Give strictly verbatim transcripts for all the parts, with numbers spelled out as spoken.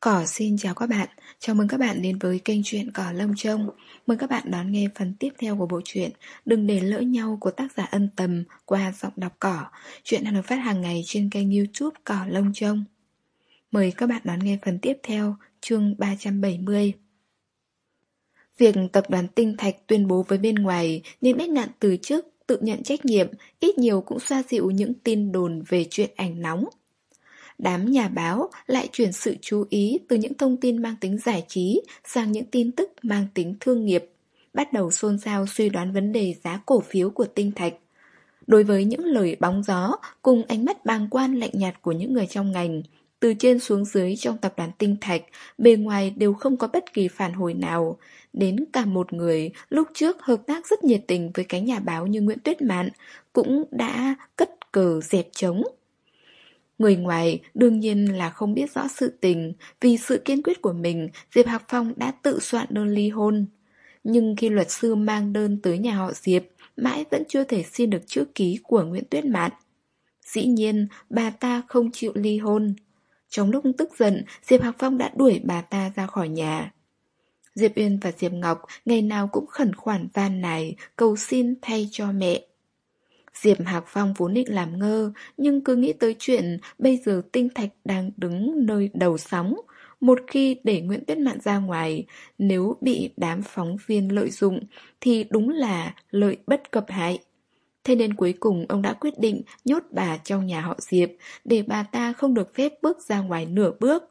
Cỏ xin chào các bạn, chào mừng các bạn đến với kênh truyện Cỏ Lông Trông. Mời các bạn đón nghe phần tiếp theo của bộ truyện Đừng để lỡ nhau của tác giả Ân Tầm qua giọng đọc Cỏ. Truyện đang được phát hàng ngày trên kênh YouTube Cỏ Lông Trông. Mời các bạn đón nghe phần tiếp theo, chương ba trăm bảy mươi. Việc tập đoàn Tinh Thạch tuyên bố với bên ngoài nên Bách Ngạn từ chức, tự nhận trách nhiệm, ít nhiều cũng xoa dịu những tin đồn về chuyện ảnh nóng. Đám nhà báo lại chuyển sự chú ý từ những thông tin mang tính giải trí sang những tin tức mang tính thương nghiệp, bắt đầu xôn xao suy đoán vấn đề giá cổ phiếu của Tinh Thạch. Đối với những lời bóng gió cùng ánh mắt bàng quan lạnh nhạt của những người trong ngành, từ trên xuống dưới trong tập đoàn Tinh Thạch, bề ngoài đều không có bất kỳ phản hồi nào. Đến cả một người lúc trước hợp tác rất nhiệt tình với cái nhà báo như Nguyễn Tuyết Mạn cũng đã cất cờ dẹp trống. Người ngoài đương nhiên là không biết rõ sự tình, vì sự kiên quyết của mình, Diệp Hạc Phong đã tự soạn đơn ly hôn. Nhưng khi luật sư mang đơn tới nhà họ Diệp, mãi vẫn chưa thể xin được chữ ký của Nguyễn Tuyết Mạn. Dĩ nhiên, bà ta không chịu ly hôn. Trong lúc tức giận, Diệp Hạc Phong đã đuổi bà ta ra khỏi nhà. Diệp Uyên và Diệp Ngọc ngày nào cũng khẩn khoản van nài, cầu xin thay cho mẹ. Diệp Hạc Phong vốn định làm ngơ, nhưng cứ nghĩ tới chuyện bây giờ Tinh Thạch đang đứng nơi đầu sóng. Một khi để Nguyễn Tuyết Mạn ra ngoài, nếu bị đám phóng viên lợi dụng, thì đúng là lợi bất cập hại. Thế nên cuối cùng ông đã quyết định nhốt bà trong nhà họ Diệp, để bà ta không được phép bước ra ngoài nửa bước.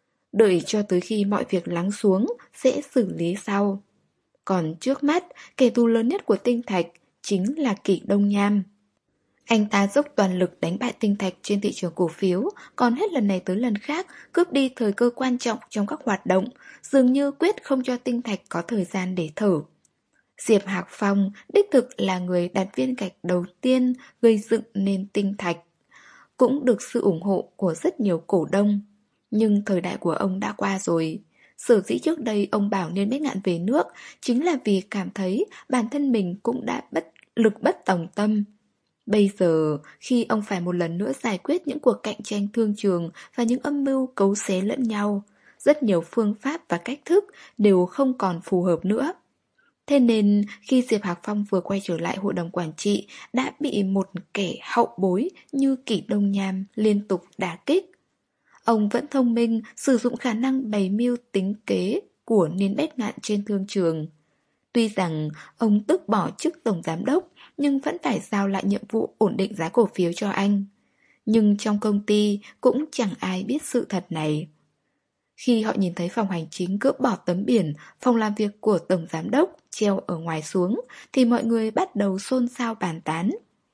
Đợi cho tới khi mọi việc lắng xuống, sẽ xử lý sau. Còn trước mắt, kẻ thù lớn nhất của Tinh Thạch chính là Kỷ Đông Nham. Anh ta dốc toàn lực đánh bại Tinh Thạch trên thị trường cổ phiếu, còn hết lần này tới lần khác cướp đi thời cơ quan trọng trong các hoạt động, dường như quyết không cho Tinh Thạch có thời gian để thở. Diệp Hạc Phong đích thực là người đặt viên gạch đầu tiên gây dựng nên Tinh Thạch, cũng được sự ủng hộ của rất nhiều cổ đông. Nhưng thời đại của ông đã qua rồi. Sở dĩ trước đây ông bảo nên Bách Ngạn về nước chính là vì cảm thấy bản thân mình cũng đã bất lực bất tòng tâm. Bây giờ, khi ông phải một lần nữa giải quyết những cuộc cạnh tranh thương trường và những âm mưu cấu xé lẫn nhau, rất nhiều phương pháp và cách thức đều không còn phù hợp nữa. Thế nên, khi Diệp Hạc Phong vừa quay trở lại hội đồng quản trị, đã bị một kẻ hậu bối như Kỷ Đông Nham liên tục đả kích. Ông vẫn thông minh, sử dụng khả năng bày mưu tính kế của Niên Bách Ngạn trên thương trường. Tuy rằng ông tức bỏ chức tổng giám đốc, nhưng vẫn phải giao lại nhiệm vụ ổn định giá cổ phiếu cho anh. Nhưng trong công ty cũng chẳng ai biết sự thật này. Khi họ nhìn thấy phòng hành chính gỡ bỏ tấm biển phòng làm việc của tổng giám đốc treo ở ngoài xuống, thì mọi người bắt đầu xôn xao bàn tán.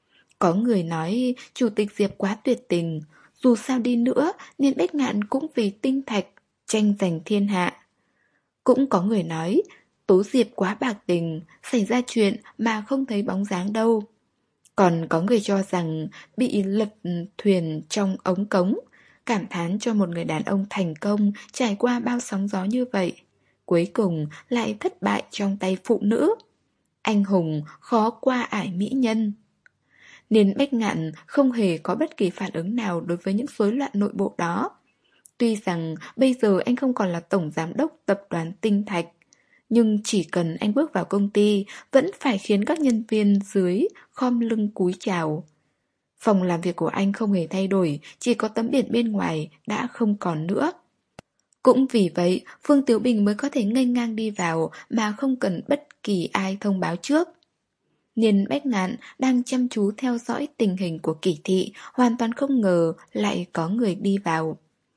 Có người nói Chủ tịch Diệp quá tuyệt tình, dù sao đi nữa nên Bách Ngạn cũng vì Tinh Thạch tranh giành thiên hạ. Cũng có người nói Tố Diệp quá bạc tình, xảy ra chuyện mà không thấy bóng dáng đâu. Còn có người cho rằng bị lật thuyền trong ống cống, cảm thán cho một người đàn ông thành công trải qua bao sóng gió như vậy, cuối cùng lại thất bại trong tay phụ nữ. Anh hùng khó qua ải mỹ nhân. Nên Bách Ngạn không hề có bất kỳ phản ứng nào đối với những rối loạn nội bộ đó. Tuy rằng bây giờ anh không còn là tổng giám đốc tập đoàn Tinh Thạch, nhưng chỉ cần anh bước vào công ty vẫn phải khiến các nhân viên dưới khom lưng cúi chào. Phòng làm việc của anh không hề thay đổi, chỉ có tấm biển bên ngoài đã không còn nữa. Cũng vì vậy, Phương Tiếu Bình mới có thể nghênh ngang đi vào mà không cần bất kỳ ai thông báo trước. Niên Bách Ngạn đang chăm chú theo dõi tình hình của Kỷ thị, hoàn toàn không ngờ lại có người đi vào.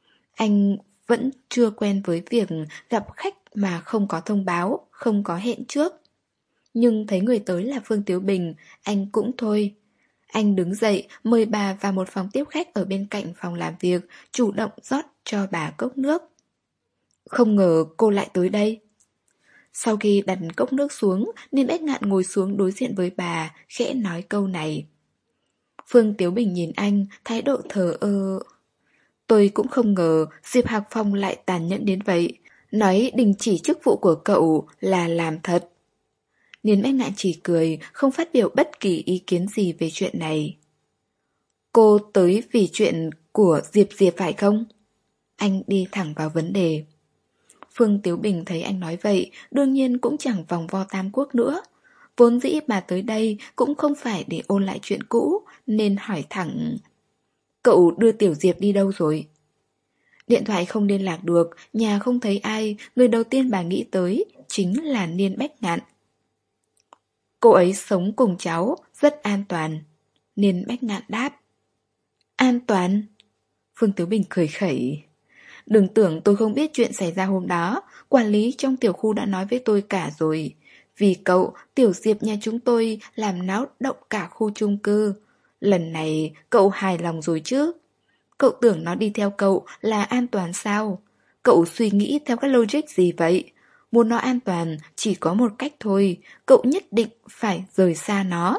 Anh vẫn chưa quen với việc gặp khách mà không có thông báo, không có hẹn trước. Nhưng thấy người tới là Phương Tiếu Bình, anh cũng thôi. Anh đứng dậy mời bà vào một phòng tiếp khách ở bên cạnh phòng làm việc, chủ động rót cho bà cốc nước. Không ngờ cô lại tới đây. Sau khi đặt cốc nước xuống, Niên Bách Ngạn ngồi xuống đối diện với bà, khẽ nói câu này. Phương Tiếu Bình nhìn anh, thái độ thờ ơ. Tôi cũng không ngờ Diệp Hạc Phong lại tàn nhẫn đến vậy, nói đình chỉ chức vụ của cậu là làm thật. Niên Bách Ngạn chỉ cười, không phát biểu bất kỳ ý kiến gì về chuyện này. Cô tới vì chuyện của Diệp Diệp phải không? Anh đi thẳng vào vấn đề. Phương Tiếu Bình thấy anh nói vậy, đương nhiên cũng chẳng vòng vo Tam Quốc nữa. Vốn dĩ bà tới đây cũng không phải để ôn lại chuyện cũ, nên hỏi thẳng: cậu đưa Tiểu Diệp đi đâu rồi? Điện thoại không liên lạc được, nhà không thấy ai, người đầu tiên bà nghĩ tới chính là Niên Bách Ngạn. Cô ấy sống cùng cháu, rất an toàn. Niên Bách Ngạn đáp. An toàn? Phương Tiếu Bình cười khẩy. Đừng tưởng tôi không biết chuyện xảy ra hôm đó, quản lý trong tiểu khu đã nói với tôi cả rồi. Vì cậu, Tiểu Diệp nhà chúng tôi làm náo động cả khu chung cư. Lần này cậu hài lòng rồi chứ? Cậu tưởng nó đi theo cậu là an toàn sao? Cậu suy nghĩ theo cái logic gì vậy? Muốn nó an toàn chỉ có một cách thôi, cậu nhất định phải rời xa nó.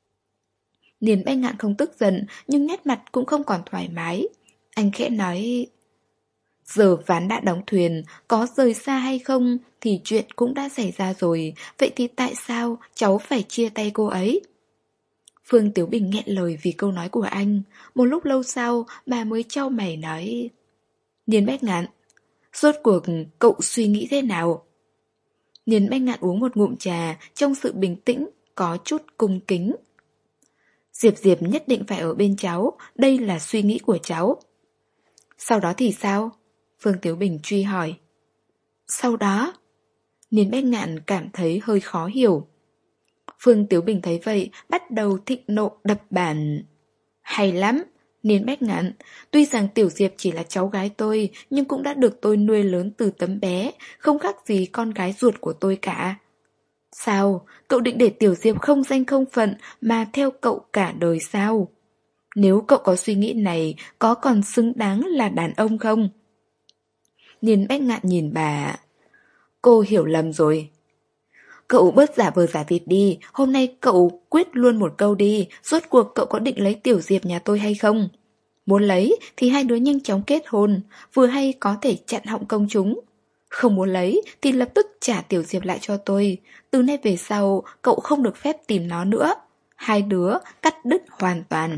Niên Bách Ngạn không tức giận, nhưng nét mặt cũng không còn thoải mái. Anh khẽ nói: giờ ván đã đóng thuyền, có rời xa hay không thì chuyện cũng đã xảy ra rồi, vậy thì tại sao cháu phải chia tay cô ấy? Phương Tiếu Bình nghẹn lời vì câu nói của anh. Một lúc lâu sau, bà mới chau mày nói: Niên Bách Ngạn, rốt cuộc cậu suy nghĩ thế nào? Niên Bách Ngạn uống một ngụm trà, trong sự bình tĩnh, có chút cung kính. Diệp Diệp nhất định phải ở bên cháu, đây là suy nghĩ của cháu. Sau đó thì sao? Phương Tiếu Bình truy hỏi. Sau đó? Niên Bách Ngạn cảm thấy hơi khó hiểu. Phương Tiếu Bình thấy vậy, bắt đầu thịnh nộ đập bàn. Hay lắm, Niên Bách Ngạn, tuy rằng Tiểu Diệp chỉ là cháu gái tôi, nhưng cũng đã được tôi nuôi lớn từ tấm bé, không khác gì con gái ruột của tôi cả. Sao, cậu định để Tiểu Diệp không danh không phận mà theo cậu cả đời sao? Nếu cậu có suy nghĩ này, có còn xứng đáng là đàn ông không? Niên Bách Ngạn nhìn bà. Cô hiểu lầm rồi. Cậu bớt giả vờ giả vịt đi, hôm nay cậu quyết luôn một câu đi, rốt cuộc cậu có định lấy Tiểu Diệp nhà tôi hay không? Muốn lấy thì hai đứa nhanh chóng kết hôn, vừa hay có thể chặn họng công chúng. Không muốn lấy thì lập tức trả Tiểu Diệp lại cho tôi, từ nay về sau cậu không được phép tìm nó nữa. Hai đứa cắt đứt hoàn toàn.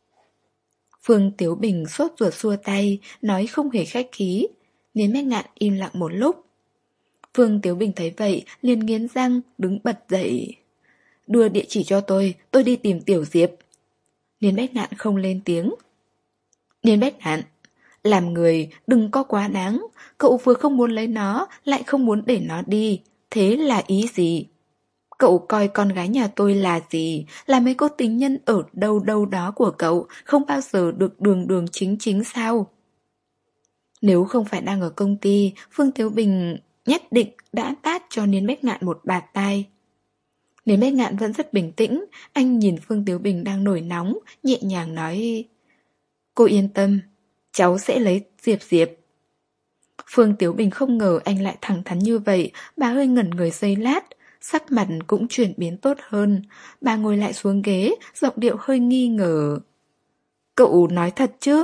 Phương Tiếu Bình sốt ruột xua tay, nói không hề khách khí. Niên Bách Ngạn im lặng một lúc. Phương Tiếu Bình thấy vậy, liền nghiến răng, đứng bật dậy. Đưa địa chỉ cho tôi, tôi đi tìm Tiểu Diệp. Niên Bách Ngạn không lên tiếng. Niên Bách Ngạn, làm người đừng có quá đáng, cậu vừa không muốn lấy nó, lại không muốn để nó đi, thế là ý gì? Cậu coi con gái nhà tôi là gì, là mấy cô tình nhân ở đâu đâu đó của cậu, không bao giờ được đường đường chính chính sao? Nếu không phải đang ở công ty, Phương Tiếu Bình nhất định đã tát cho Niên Bách Ngạn một bạt tai. Niên Bách Ngạn vẫn rất bình tĩnh, anh nhìn Phương Tiếu Bình đang nổi nóng, nhẹ nhàng nói: Cô yên tâm, cháu sẽ lấy Diệp Diệp. Phương Tiếu Bình không ngờ anh lại thẳng thắn như vậy, bà hơi ngẩn người giây lát, sắc mặt cũng chuyển biến tốt hơn. Bà ngồi lại xuống ghế, giọng điệu hơi nghi ngờ. Cậu nói thật chứ?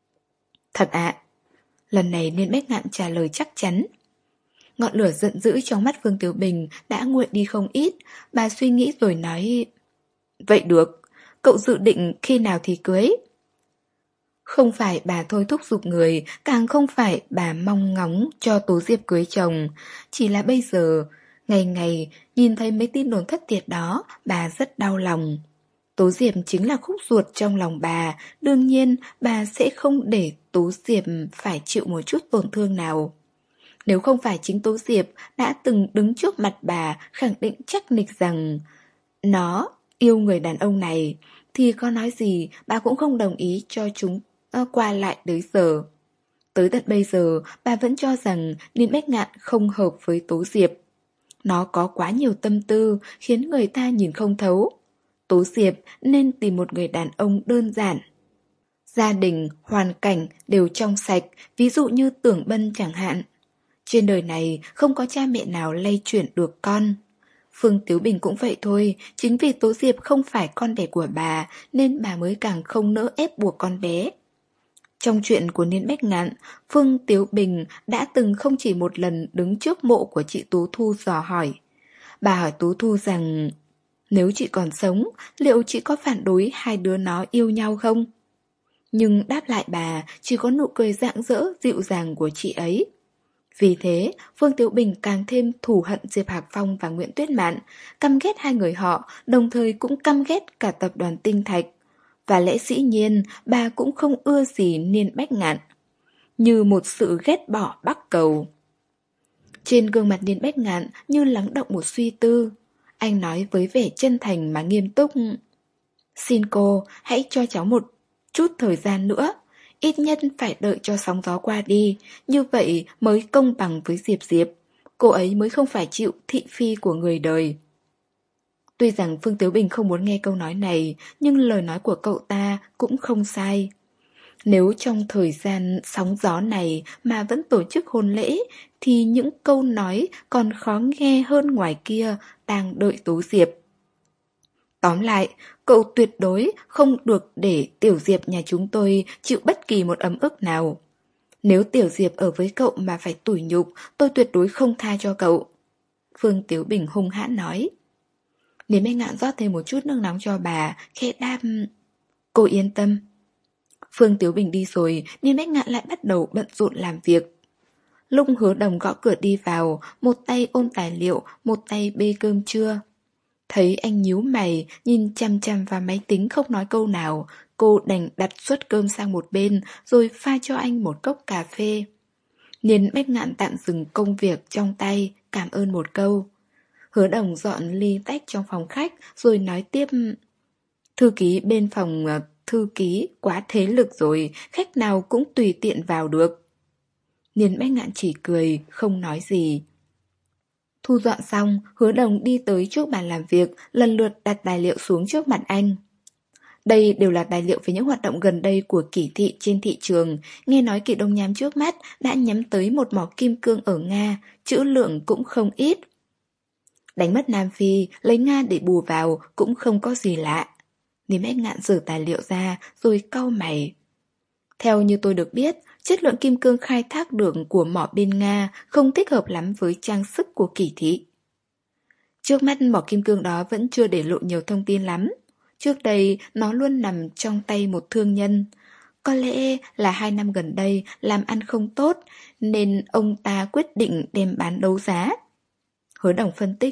Thật ạ. Lần này Niên Bách Ngạn trả lời chắc chắn. Ngọn lửa giận dữ trong mắt Phương Tiếu Bình đã nguội đi không ít. Bà suy nghĩ rồi nói: Vậy được, cậu dự định khi nào thì cưới? Không phải bà thôi thúc giục người, càng không phải bà mong ngóng cho Tố Diệp cưới chồng. Chỉ là bây giờ, ngày ngày nhìn thấy mấy tin đồn thất thiệt đó, bà rất đau lòng. Tố Diệp chính là khúc ruột trong lòng bà, đương nhiên bà sẽ không để Tố Diệp phải chịu một chút tổn thương nào. Nếu không phải chính Tố Diệp đã từng đứng trước mặt bà khẳng định chắc nịch rằng nó yêu người đàn ông này, thì có nói gì bà cũng không đồng ý cho chúng qua lại tới giờ. Tới tận bây giờ bà vẫn cho rằng Niên Bách Ngạn không hợp với Tố Diệp. Nó có quá nhiều tâm tư khiến người ta nhìn không thấu. Tố Diệp nên tìm một người đàn ông đơn giản. Gia đình, hoàn cảnh đều trong sạch, ví dụ như Tưởng Bân chẳng hạn. Trên đời này không có cha mẹ nào lay chuyển được con. Phương Tiếu Bình cũng vậy thôi, chính vì Tố Diệp không phải con đẻ của bà nên bà mới càng không nỡ ép buộc con bé. Trong chuyện của Niên Bách Ngạn, Phương Tiếu Bình đã từng không chỉ một lần đứng trước mộ của chị Tú Thu dò hỏi. Bà hỏi Tú Thu rằng nếu chị còn sống, liệu chị có phản đối hai đứa nó yêu nhau không? Nhưng đáp lại bà chỉ có nụ cười rạng rỡ dịu dàng của chị ấy. Vì thế, Phương Tiểu Bình càng thêm thù hận Diệp Hạc Phong và Nguyễn Tuyết Mạn, căm ghét hai người họ, đồng thời cũng căm ghét cả tập đoàn Tinh Thạch. Và lẽ dĩ nhiên, bà cũng không ưa gì Niên Bách Ngạn, như một sự ghét bỏ bắc cầu. Trên gương mặt Niên Bách Ngạn như lắng động một suy tư. Anh nói với vẻ chân thành mà nghiêm túc: "Xin cô, hãy cho cháu một chút thời gian nữa. Ít nhất phải đợi cho sóng gió qua đi, như vậy mới công bằng với Diệp Diệp. Cô ấy mới không phải chịu thị phi của người đời." Tuy rằng Phương Tiếu Bình không muốn nghe câu nói này, nhưng lời nói của cậu ta cũng không sai. Nếu trong thời gian sóng gió này mà vẫn tổ chức hôn lễ, thì những câu nói còn khó nghe hơn ngoài kia đang đợi Tú Diệp. Tóm lại, cậu tuyệt đối không được để Tiểu Diệp nhà chúng tôi chịu bất kỳ một ấm ức nào. Nếu Tiểu Diệp ở với cậu mà phải tủi nhục, tôi tuyệt đối không tha cho cậu. Phương Tiếu Bình hung hãn nói. Nếu Bách Ngạn rót thêm một chút nước nóng cho bà, khẽ đáp: "Cô yên tâm." Phương Tiếu Bình đi rồi, nên Bách Ngạn lại bắt đầu bận rộn làm việc. Lúc Hứa Đồng gõ cửa đi vào, một tay ôm tài liệu, một tay bê cơm trưa. Thấy anh nhíu mày, nhìn chằm chằm vào máy tính không nói câu nào, cô đành đặt suất cơm sang một bên, rồi pha cho anh một cốc cà phê. Niên Bách Ngạn tạm dừng công việc trong tay, cảm ơn một câu. Hứa Đồng dọn ly tách trong phòng khách, rồi nói tiếp: "Thư ký bên phòng thư ký quá thế lực rồi, khách nào cũng tùy tiện vào được." Niên Bách Ngạn chỉ cười, không nói gì. Thu dọn xong, Hứa Đồng đi tới trước bàn làm việc, lần lượt đặt tài liệu xuống trước mặt anh. Đây đều là tài liệu về những hoạt động gần đây của Kỷ thị trên thị trường. Nghe nói Kỷ Đông Nham trước mắt đã nhắm tới một mỏ kim cương ở Nga, trữ lượng cũng không ít. Đánh mất Nam Phi, lấy Nga để bù vào cũng không có gì lạ. Niêm Bách Ngạn giở tài liệu ra rồi cau mày. Theo như tôi được biết, chất lượng kim cương khai thác được của mỏ bên Nga không thích hợp lắm với trang sức của Kỷ thị. Trước mắt mỏ kim cương đó vẫn chưa để lộ nhiều thông tin lắm. Trước đây nó luôn nằm trong tay một thương nhân. Có lẽ là hai năm gần đây làm ăn không tốt, nên ông ta quyết định đem bán đấu giá. Hứa Đồng phân tích: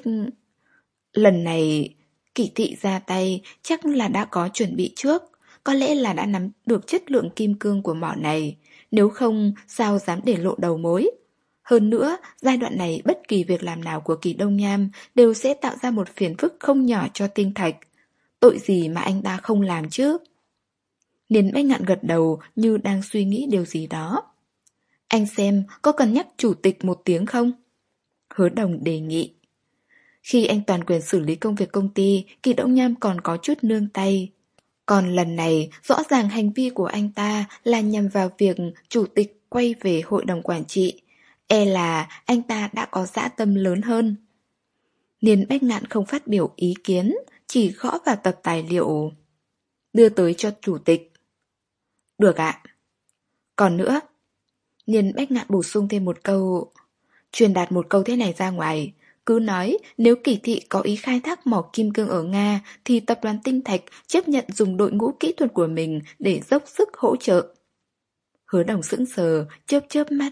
lần này Kỷ thị ra tay chắc là đã có chuẩn bị trước. Có lẽ là đã nắm được chất lượng kim cương của mỏ này. Nếu không, sao dám để lộ đầu mối. Hơn nữa, giai đoạn này bất kỳ việc làm nào của Kỷ Đông Nham đều sẽ tạo ra một phiền phức không nhỏ cho Tinh Thạch. Tội gì mà anh ta không làm chứ? Niên Bách Ngạn gật đầu như đang suy nghĩ điều gì đó. Anh xem có cần nhắc chủ tịch một tiếng không? Hứa Đồng đề nghị. Khi anh toàn quyền xử lý công việc công ty, Kỷ Đông Nham còn có chút nương tay. Còn lần này, rõ ràng hành vi của anh ta là nhằm vào việc chủ tịch quay về hội đồng quản trị. E là anh ta đã có dã tâm lớn hơn. Niên Bách Ngạn không phát biểu ý kiến, chỉ gõ vào tập tài liệu. Đưa tới cho chủ tịch. Được ạ. Còn nữa. Niên Bách Ngạn bổ sung thêm một câu. Truyền đạt một câu thế này ra ngoài. Cứ nói nếu Kỷ thị có ý khai thác mỏ kim cương ở Nga thì tập đoàn Tinh Thạch chấp nhận dùng đội ngũ kỹ thuật của mình để dốc sức hỗ trợ. Hứa Đồng sững sờ, chớp chớp mắt.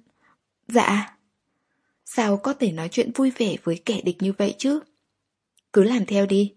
Dạ. Sao có thể nói chuyện vui vẻ với kẻ địch như vậy chứ? Cứ làm theo đi.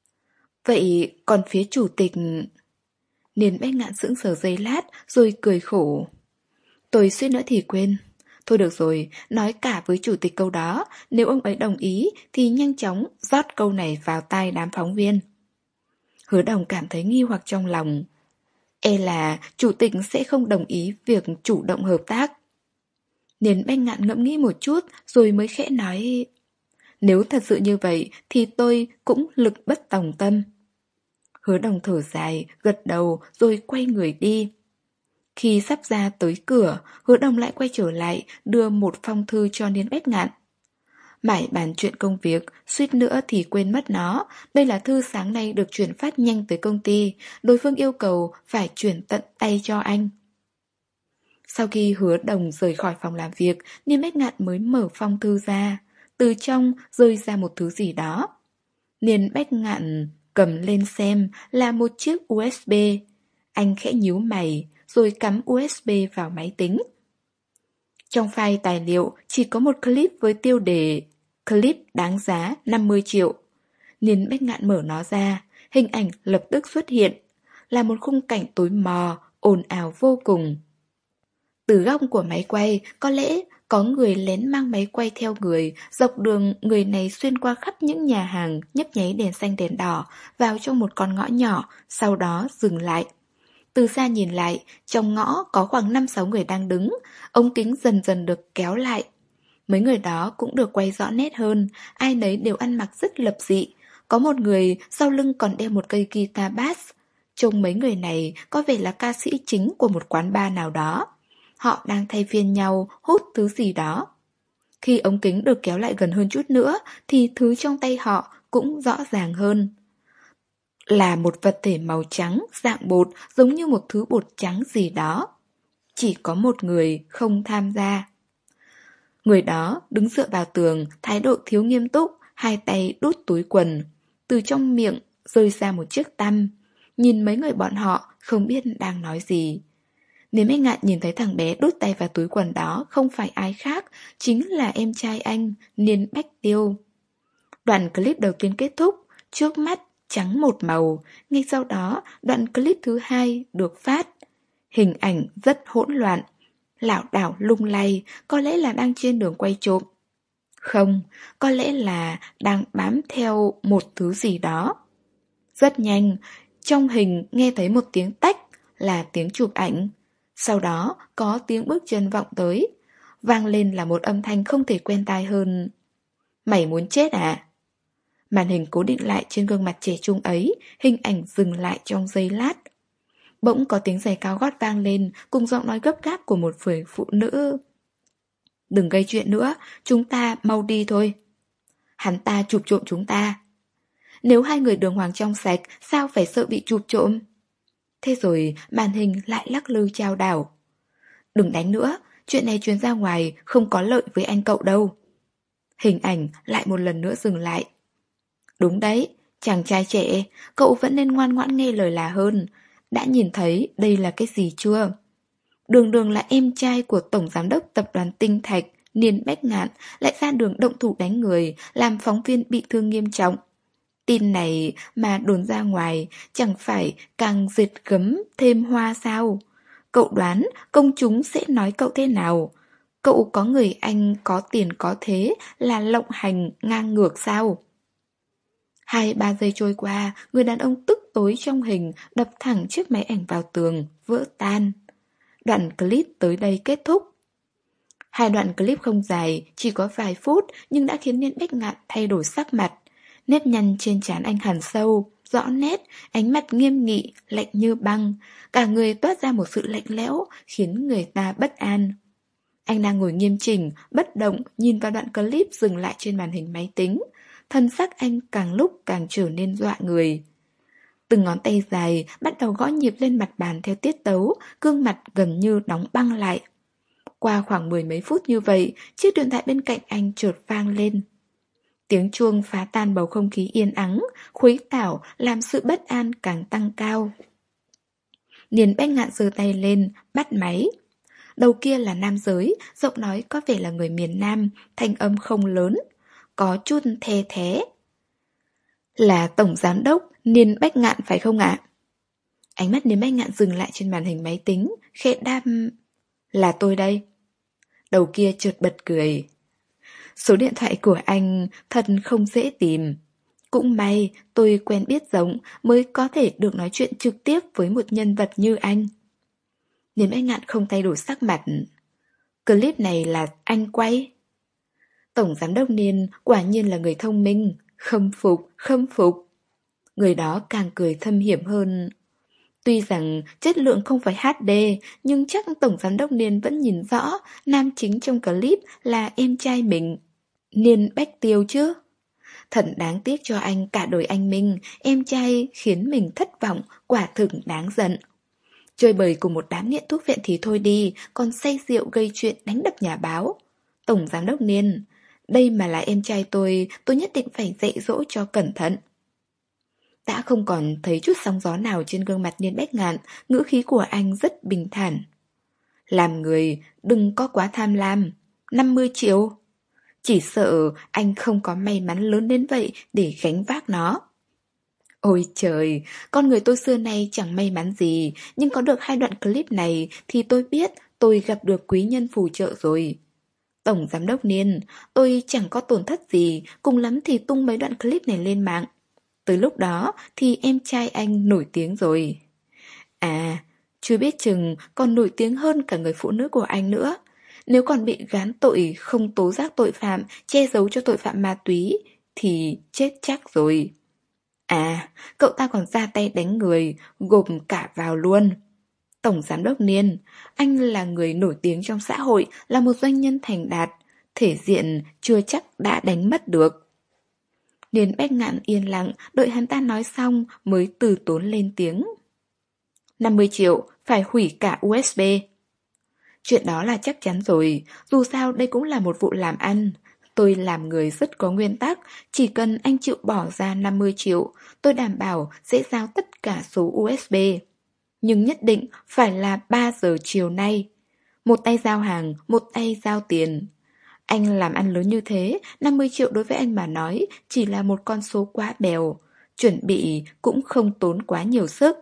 Vậy còn phía chủ tịch... Niên Bách Ngạn sững sờ giây lát rồi cười khổ. Tôi suýt nữa thì quên. Thôi được rồi, nói cả với chủ tịch câu đó. Nếu ông ấy đồng ý thì nhanh chóng rót câu này vào tai đám phóng viên. Hứa Đồng cảm thấy nghi hoặc trong lòng. E là chủ tịch sẽ không đồng ý việc chủ động hợp tác. Niên Bách Ngạn ngẫm nghĩ một chút rồi mới khẽ nói. Nếu thật sự như vậy thì tôi cũng lực bất tòng tâm. Hứa Đồng thở dài, gật đầu rồi quay người đi. Khi sắp ra tới cửa, Hứa Đồng lại quay trở lại đưa một phong thư cho Niên Bách Ngạn. Mải bàn chuyện công việc, suýt nữa thì quên mất nó. Đây là thư sáng nay được chuyển phát nhanh tới công ty. Đối phương yêu cầu phải chuyển tận tay cho anh. Sau khi Hứa Đồng rời khỏi phòng làm việc, Niên Bách Ngạn mới mở phong thư ra. Từ trong rơi ra một thứ gì đó. Niên Bách Ngạn cầm lên xem là một chiếc u ét bê. Anh khẽ nhíu mày, rồi cắm u ét bê vào máy tính. Trong file tài liệu chỉ có một clip với tiêu đề "Clip đáng giá năm mươi triệu". Niên Bách Ngạn mở nó ra, hình ảnh lập tức xuất hiện, là một khung cảnh tối mò, ồn ào vô cùng. Từ góc của máy quay, có lẽ có người lén mang máy quay theo người, dọc đường người này xuyên qua khắp những nhà hàng, nhấp nháy đèn xanh đèn đỏ, vào trong một con ngõ nhỏ, sau đó dừng lại. Từ xa nhìn lại, trong ngõ có khoảng năm sáu người đang đứng, ống kính dần dần được kéo lại. Mấy người đó cũng được quay rõ nét hơn, ai nấy đều ăn mặc rất lập dị. Có một người sau lưng còn đeo một cây guitar bass. Trông mấy người này có vẻ là ca sĩ chính của một quán bar nào đó. Họ đang thay phiên nhau hút thứ gì đó. Khi ống kính được kéo lại gần hơn chút nữa thì thứ trong tay họ cũng rõ ràng hơn. Là một vật thể màu trắng, dạng bột, giống như một thứ bột trắng gì đó. Chỉ có một người không tham gia. Người đó đứng dựa vào tường, thái độ thiếu nghiêm túc, hai tay đút túi quần. Từ trong miệng rơi ra một chiếc tăm. Nhìn mấy người bọn họ không biết đang nói gì. Nếu Bách Ngạn nhìn thấy thằng bé đút tay vào túi quần đó không phải ai khác, chính là em trai anh, Niên Bách Tiêu. Đoạn clip đầu tiên kết thúc, trước mắt trắng một màu, ngay sau đó đoạn clip thứ hai được phát. Hình ảnh rất hỗn loạn, lảo đảo lung lay, có lẽ là đang trên đường quay trộm. Không, có lẽ là đang bám theo một thứ gì đó. Rất nhanh, trong hình nghe thấy một tiếng tách là tiếng chụp ảnh. Sau đó có tiếng bước chân vọng tới. Vang lên là một âm thanh không thể quen tai hơn. Mày muốn chết à? Màn hình cố định lại trên gương mặt trẻ trung ấy, hình ảnh dừng lại trong giây lát. Bỗng có tiếng giày cao gót vang lên cùng giọng nói gấp gáp của một người phụ nữ. Đừng gây chuyện nữa, chúng ta mau đi thôi. Hắn ta chụp trộm chúng ta. Nếu hai người đường hoàng trong sạch, sao phải sợ bị chụp trộm? Thế rồi màn hình lại lắc lư chao đảo. Đừng đánh nữa, chuyện này truyền ra ngoài không có lợi với anh cậu đâu. Hình ảnh lại một lần nữa dừng lại. Đúng đấy, chàng trai trẻ, cậu vẫn nên ngoan ngoãn nghe lời là hơn. Đã nhìn thấy đây là cái gì chưa? Đường đường là em trai của Tổng Giám đốc Tập đoàn Tinh Thạch, Niên Bách Ngạn, lại ra đường động thủ đánh người, làm phóng viên bị thương nghiêm trọng. Tin này mà đồn ra ngoài chẳng phải càng dệt gấm thêm hoa sao? Cậu đoán công chúng sẽ nói cậu thế nào? Cậu có người anh có tiền có thế là lộng hành ngang ngược sao? Hai ba giây trôi qua, người đàn ông tức tối trong hình đập thẳng chiếc máy ảnh vào tường, vỡ tan. Đoạn clip tới đây kết thúc. Hai đoạn clip không dài, chỉ có vài phút nhưng đã khiến Niên Bách Ngạn thay đổi sắc mặt. Nếp nhăn trên trán anh hằn sâu, rõ nét, ánh mặt nghiêm nghị, lạnh như băng. Cả người toát ra một sự lạnh lẽo, khiến người ta bất an. Anh đang ngồi nghiêm chỉnh, bất động, nhìn vào đoạn clip dừng lại trên màn hình máy tính. Thân sắc anh càng lúc càng trở nên dọa người. Từng ngón tay dài bắt đầu gõ nhịp lên mặt bàn theo tiết tấu, gương mặt gần như đóng băng lại. Qua khoảng mười mấy phút như vậy, chiếc điện thoại bên cạnh anh chợt vang lên. Tiếng chuông phá tan bầu không khí yên ắng, khuấy đảo làm sự bất an càng tăng cao. Niên Bách Ngạn giơ tay lên, bắt máy. Đầu kia là nam giới, giọng nói có vẻ là người miền Nam, thanh âm không lớn, có chút the thé. Là Tổng Giám đốc Niên Bách Ngạn phải không ạ? Ánh mắt Niên Bách Ngạn dừng lại trên màn hình máy tính, khẽ đáp: Là tôi đây. Đầu kia chợt bật cười. Số điện thoại của anh thật không dễ tìm. Cũng may tôi quen biết rộng mới có thể được nói chuyện trực tiếp với một nhân vật như anh. Niên Bách Ngạn không thay đổi sắc mặt. Clip này là anh quay. Tổng Giám đốc Niên quả nhiên là người thông minh. Khâm phục, khâm phục. Người đó càng cười thâm hiểm hơn. Tuy rằng chất lượng không phải hát đê, nhưng chắc Tổng Giám đốc Niên vẫn nhìn rõ nam chính trong clip là em trai mình. Niên Bách Tiêu chứ. Thật đáng tiếc cho anh cả đời anh Minh, em trai khiến mình thất vọng, quả thực đáng giận. Chơi bời cùng một đám nghiện thuốc viện thì thôi đi, còn say rượu gây chuyện đánh đập nhà báo. Tổng Giám đốc Niên, đây mà là em trai tôi, tôi nhất định phải dạy dỗ cho cẩn thận. Đã không còn thấy chút sóng gió nào trên gương mặt Niên Bách Ngạn, ngữ khí của anh rất bình thản. Làm người, đừng có quá tham lam. Năm mươi triệu. Chỉ sợ anh không có may mắn lớn đến vậy để gánh vác nó. Ôi trời, con người tôi xưa nay chẳng may mắn gì, nhưng có được hai đoạn clip này thì tôi biết tôi gặp được quý nhân phù trợ rồi. Tổng giám đốc Niên, tôi chẳng có tổn thất gì, cùng lắm thì tung mấy đoạn clip này lên mạng. Tới lúc đó thì em trai anh nổi tiếng rồi. À, chưa biết chừng còn nổi tiếng hơn cả người phụ nữ của anh nữa. Nếu còn bị gán tội không tố giác tội phạm, che giấu cho tội phạm ma túy, thì chết chắc rồi. À, cậu ta còn ra tay đánh người, gộp cả vào luôn. Tổng giám đốc Niên, anh là người nổi tiếng trong xã hội, là một doanh nhân thành đạt. Thể diện chưa chắc đã đánh mất được. Niên Bách Ngạn yên lặng, đợi hắn ta nói xong mới từ tốn lên tiếng. năm mươi triệu, phải hủy cả u ét bê. Chuyện đó là chắc chắn rồi, dù sao đây cũng là một vụ làm ăn. Tôi làm người rất có nguyên tắc, chỉ cần anh chịu bỏ ra năm mươi triệu, tôi đảm bảo sẽ giao tất cả số u ét bê. Nhưng nhất định phải là ba giờ chiều nay. Một tay giao hàng, một tay giao tiền. Anh làm ăn lớn như thế, năm mươi triệu đối với anh mà nói chỉ là một con số quá bèo. Chuẩn bị cũng không tốn quá nhiều sức.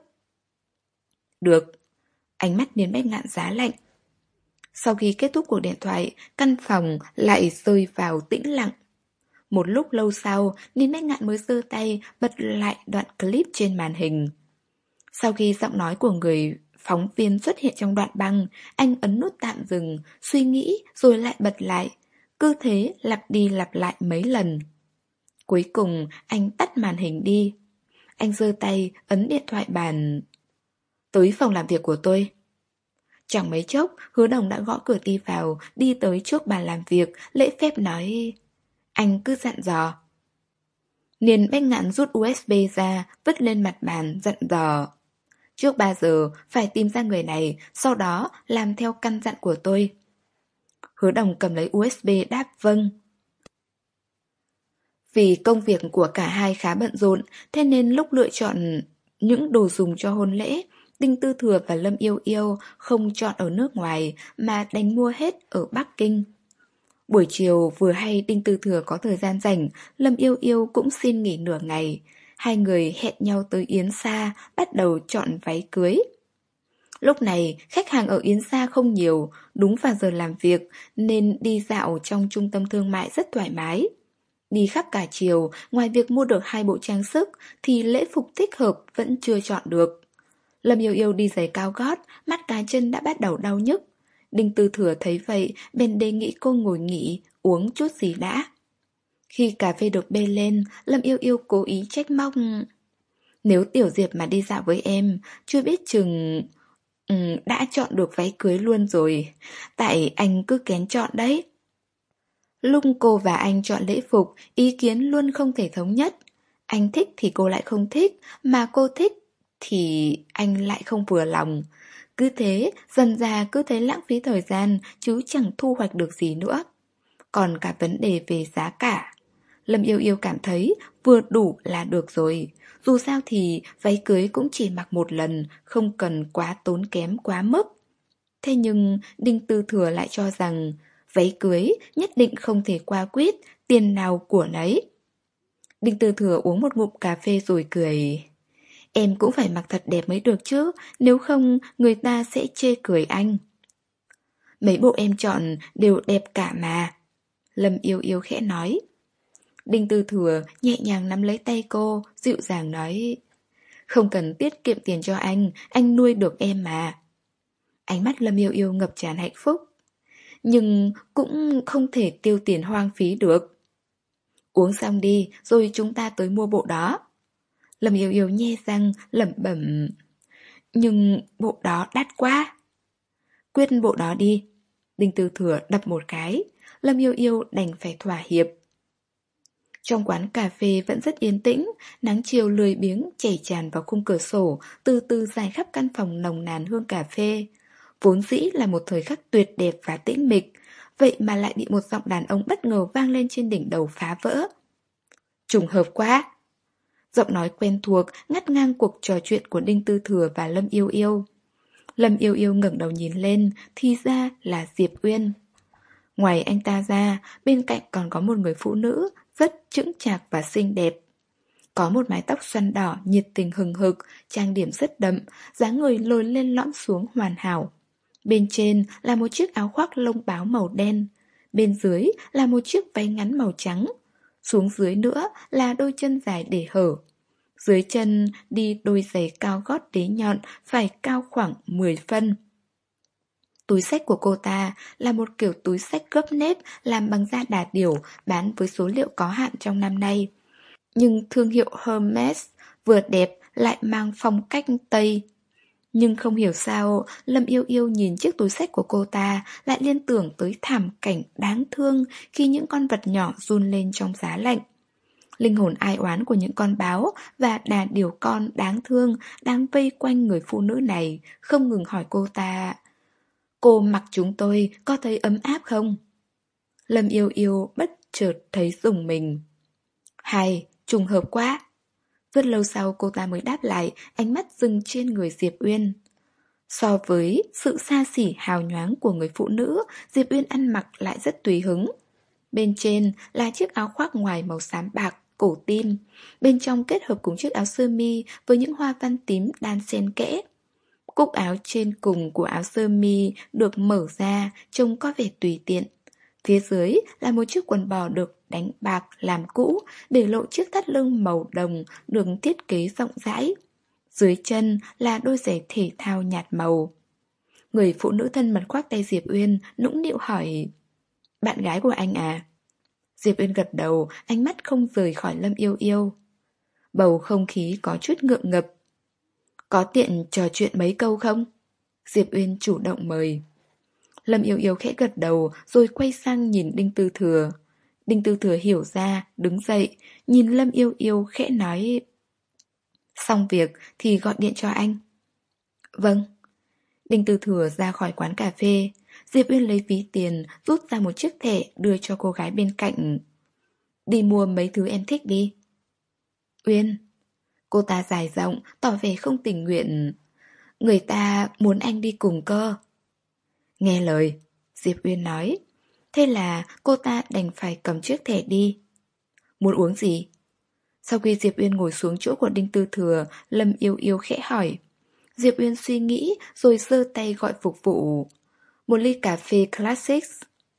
Được. Ánh mắt Niên Bách Ngạn giá lạnh. Sau khi kết thúc cuộc điện thoại, căn phòng lại rơi vào tĩnh lặng. Một lúc lâu sau, Niên Bách Ngạn mới giơ tay bật lại đoạn clip trên màn hình. Sau khi giọng nói của người phóng viên xuất hiện trong đoạn băng, anh ấn nút tạm dừng, suy nghĩ rồi lại bật lại. Cứ thế lặp đi lặp lại mấy lần. Cuối cùng anh tắt màn hình đi. Anh giơ tay ấn điện thoại bàn. Tới phòng làm việc của tôi. Chẳng mấy chốc, Hứa Đồng đã gõ cửa đi vào, đi tới trước bàn làm việc, lễ phép nói. Anh cứ dặn dò. Niên Bách Ngạn rút u ét bê ra, vứt lên mặt bàn, dặn dò. Trước ba giờ, phải tìm ra người này, sau đó làm theo căn dặn của tôi. Hứa Đồng cầm lấy u ét bê đáp vâng. Vì công việc của cả hai khá bận rộn, thế nên lúc lựa chọn những đồ dùng cho hôn lễ, Đinh Tư Thừa và Lâm Yêu Yêu không chọn ở nước ngoài mà đánh mua hết ở Bắc Kinh. Buổi chiều vừa hay Đinh Tư Thừa có thời gian rảnh, Lâm Yêu Yêu cũng xin nghỉ nửa ngày. Hai người hẹn nhau tới Yến Sa, bắt đầu chọn váy cưới. Lúc này, khách hàng ở Yến Sa không nhiều, đúng vào giờ làm việc, nên đi dạo trong trung tâm thương mại rất thoải mái. Đi khắp cả chiều, ngoài việc mua được hai bộ trang sức, thì lễ phục thích hợp vẫn chưa chọn được. Lâm Yêu Yêu đi giày cao gót, mắt cá chân đã bắt đầu đau nhức. Đinh Tư Thừa thấy vậy, bèn đề nghị cô ngồi nghỉ, uống chút gì đã. Khi cà phê được bê lên, Lâm Yêu Yêu cố ý trách móc. Nếu Tiểu Diệp mà đi dạo với em, chưa biết chừng... Ừ, đã chọn được váy cưới luôn rồi. Tại anh cứ kén chọn đấy. Lúc cô và anh chọn lễ phục, ý kiến luôn không thể thống nhất. Anh thích thì cô lại không thích, mà cô thích thì anh lại không vừa lòng. Cứ thế, dần ra cứ thế lãng phí thời gian, chứ chẳng thu hoạch được gì nữa. Còn cả vấn đề về giá cả, Lâm Yêu Yêu cảm thấy vừa đủ là được rồi. Dù sao thì váy cưới cũng chỉ mặc một lần, không cần quá tốn kém quá mức. Thế nhưng Đinh Tư Thừa lại cho rằng váy cưới nhất định không thể qua quýt, tiền nào của nấy. Đinh Tư Thừa uống một ngụm cà phê rồi cười. Em cũng phải mặc thật đẹp mới được chứ, nếu không người ta sẽ chê cười anh. Mấy bộ em chọn đều đẹp cả mà. Lâm Yêu Yêu khẽ nói. Đinh Tư Thừa nhẹ nhàng nắm lấy tay cô, dịu dàng nói. Không cần tiết kiệm tiền cho anh, anh nuôi được em mà. Ánh mắt Lâm Yêu Yêu ngập tràn hạnh phúc. Nhưng cũng không thể tiêu tiền hoang phí được. Uống xong đi, rồi chúng ta tới mua bộ đó. Lâm Yêu Yêu nhe răng, lẩm bẩm. Nhưng bộ đó đắt quá. Quyết bộ đó đi. Đinh Tư Thừa đập một cái. Lâm Yêu Yêu đành phải thỏa hiệp. Trong quán cà phê vẫn rất yên tĩnh, nắng chiều lười biếng chảy tràn vào khung cửa sổ, từ từ dài khắp căn phòng nồng nàn hương cà phê. Vốn dĩ là một thời khắc tuyệt đẹp và tĩnh mịch, vậy mà lại bị một giọng đàn ông bất ngờ vang lên trên đỉnh đầu phá vỡ. Trùng hợp quá. Giọng nói quen thuộc ngắt ngang cuộc trò chuyện của Đinh Tư Thừa và Lâm Yêu Yêu. Lâm Yêu Yêu ngẩng đầu nhìn lên, thì ra là Diệp Uyên. Ngoài anh ta ra, bên cạnh còn có một người phụ nữ rất chững chạc và xinh đẹp. Có một mái tóc xoăn đỏ, nhiệt tình hừng hực, trang điểm rất đậm, dáng người lồi lên lõm xuống hoàn hảo. Bên trên là một chiếc áo khoác lông báo màu đen, bên dưới là một chiếc váy ngắn màu trắng. Xuống dưới nữa là đôi chân dài để hở. Dưới chân đi đôi giày cao gót đế nhọn phải cao khoảng mười phân. Túi xách của cô ta là một kiểu túi xách gấp nếp làm bằng da đà điểu bán với số liệu có hạn trong năm nay. Nhưng thương hiệu Hermes vừa đẹp lại mang phong cách Tây. Nhưng không hiểu sao Lâm Yêu Yêu nhìn chiếc túi xách của cô ta lại liên tưởng tới thảm cảnh đáng thương khi những con vật nhỏ run lên trong giá lạnh. Linh hồn ai oán của những con báo và đà điểu con đáng thương đang vây quanh người phụ nữ này, không ngừng hỏi cô ta: cô mặc chúng tôi có thấy ấm áp không? Lâm Yêu Yêu bất chợt thấy rùng mình. Hay, trùng hợp quá. Rất lâu sau cô ta mới đáp lại, ánh mắt dừng trên người Diệp Uyên. So với sự xa xỉ hào nhoáng của người phụ nữ, Diệp Uyên ăn mặc lại rất tùy hứng. Bên trên là chiếc áo khoác ngoài màu xám bạc, cổ tim. Bên trong kết hợp cùng chiếc áo sơ mi với những hoa văn tím đan xen kẽ. Cúc áo trên cùng của áo sơ mi được mở ra, trông có vẻ tùy tiện. Phía dưới là một chiếc quần bò được đánh bạc làm cũ, để lộ chiếc thắt lưng màu đồng được thiết kế rộng rãi. Dưới chân là đôi giày thể thao nhạt màu. Người phụ nữ thân mật khoác tay Diệp Uyên, nũng nịu hỏi: bạn gái của anh à? Diệp Uyên gật đầu, ánh mắt không rời khỏi Lâm Yêu Yêu. Bầu không khí có chút ngượng ngập. Có tiện trò chuyện mấy câu không? Diệp Uyên chủ động mời. Lâm Yêu Yêu khẽ gật đầu rồi quay sang nhìn Đinh Tư Thừa. Đinh Tư Thừa hiểu ra, đứng dậy, nhìn Lâm Yêu Yêu khẽ nói: xong việc thì gọi điện cho anh. Vâng. Đinh Tư Thừa ra khỏi quán cà phê. Diệp Uyên lấy ví tiền, rút ra một chiếc thẻ đưa cho cô gái bên cạnh. Đi mua mấy thứ em thích đi. Uyên. Cô ta dài giọng, tỏ vẻ không tình nguyện. Người ta muốn anh đi cùng cơ. Nghe lời, Diệp Uyên nói. Thế là cô ta đành phải cầm chiếc thẻ đi. Muốn uống gì? Sau khi Diệp Uyên ngồi xuống chỗ của Đinh Tư Thừa, Lâm Yêu Yêu khẽ hỏi. Diệp Uyên suy nghĩ rồi giơ tay gọi phục vụ. Một ly cà phê Classics.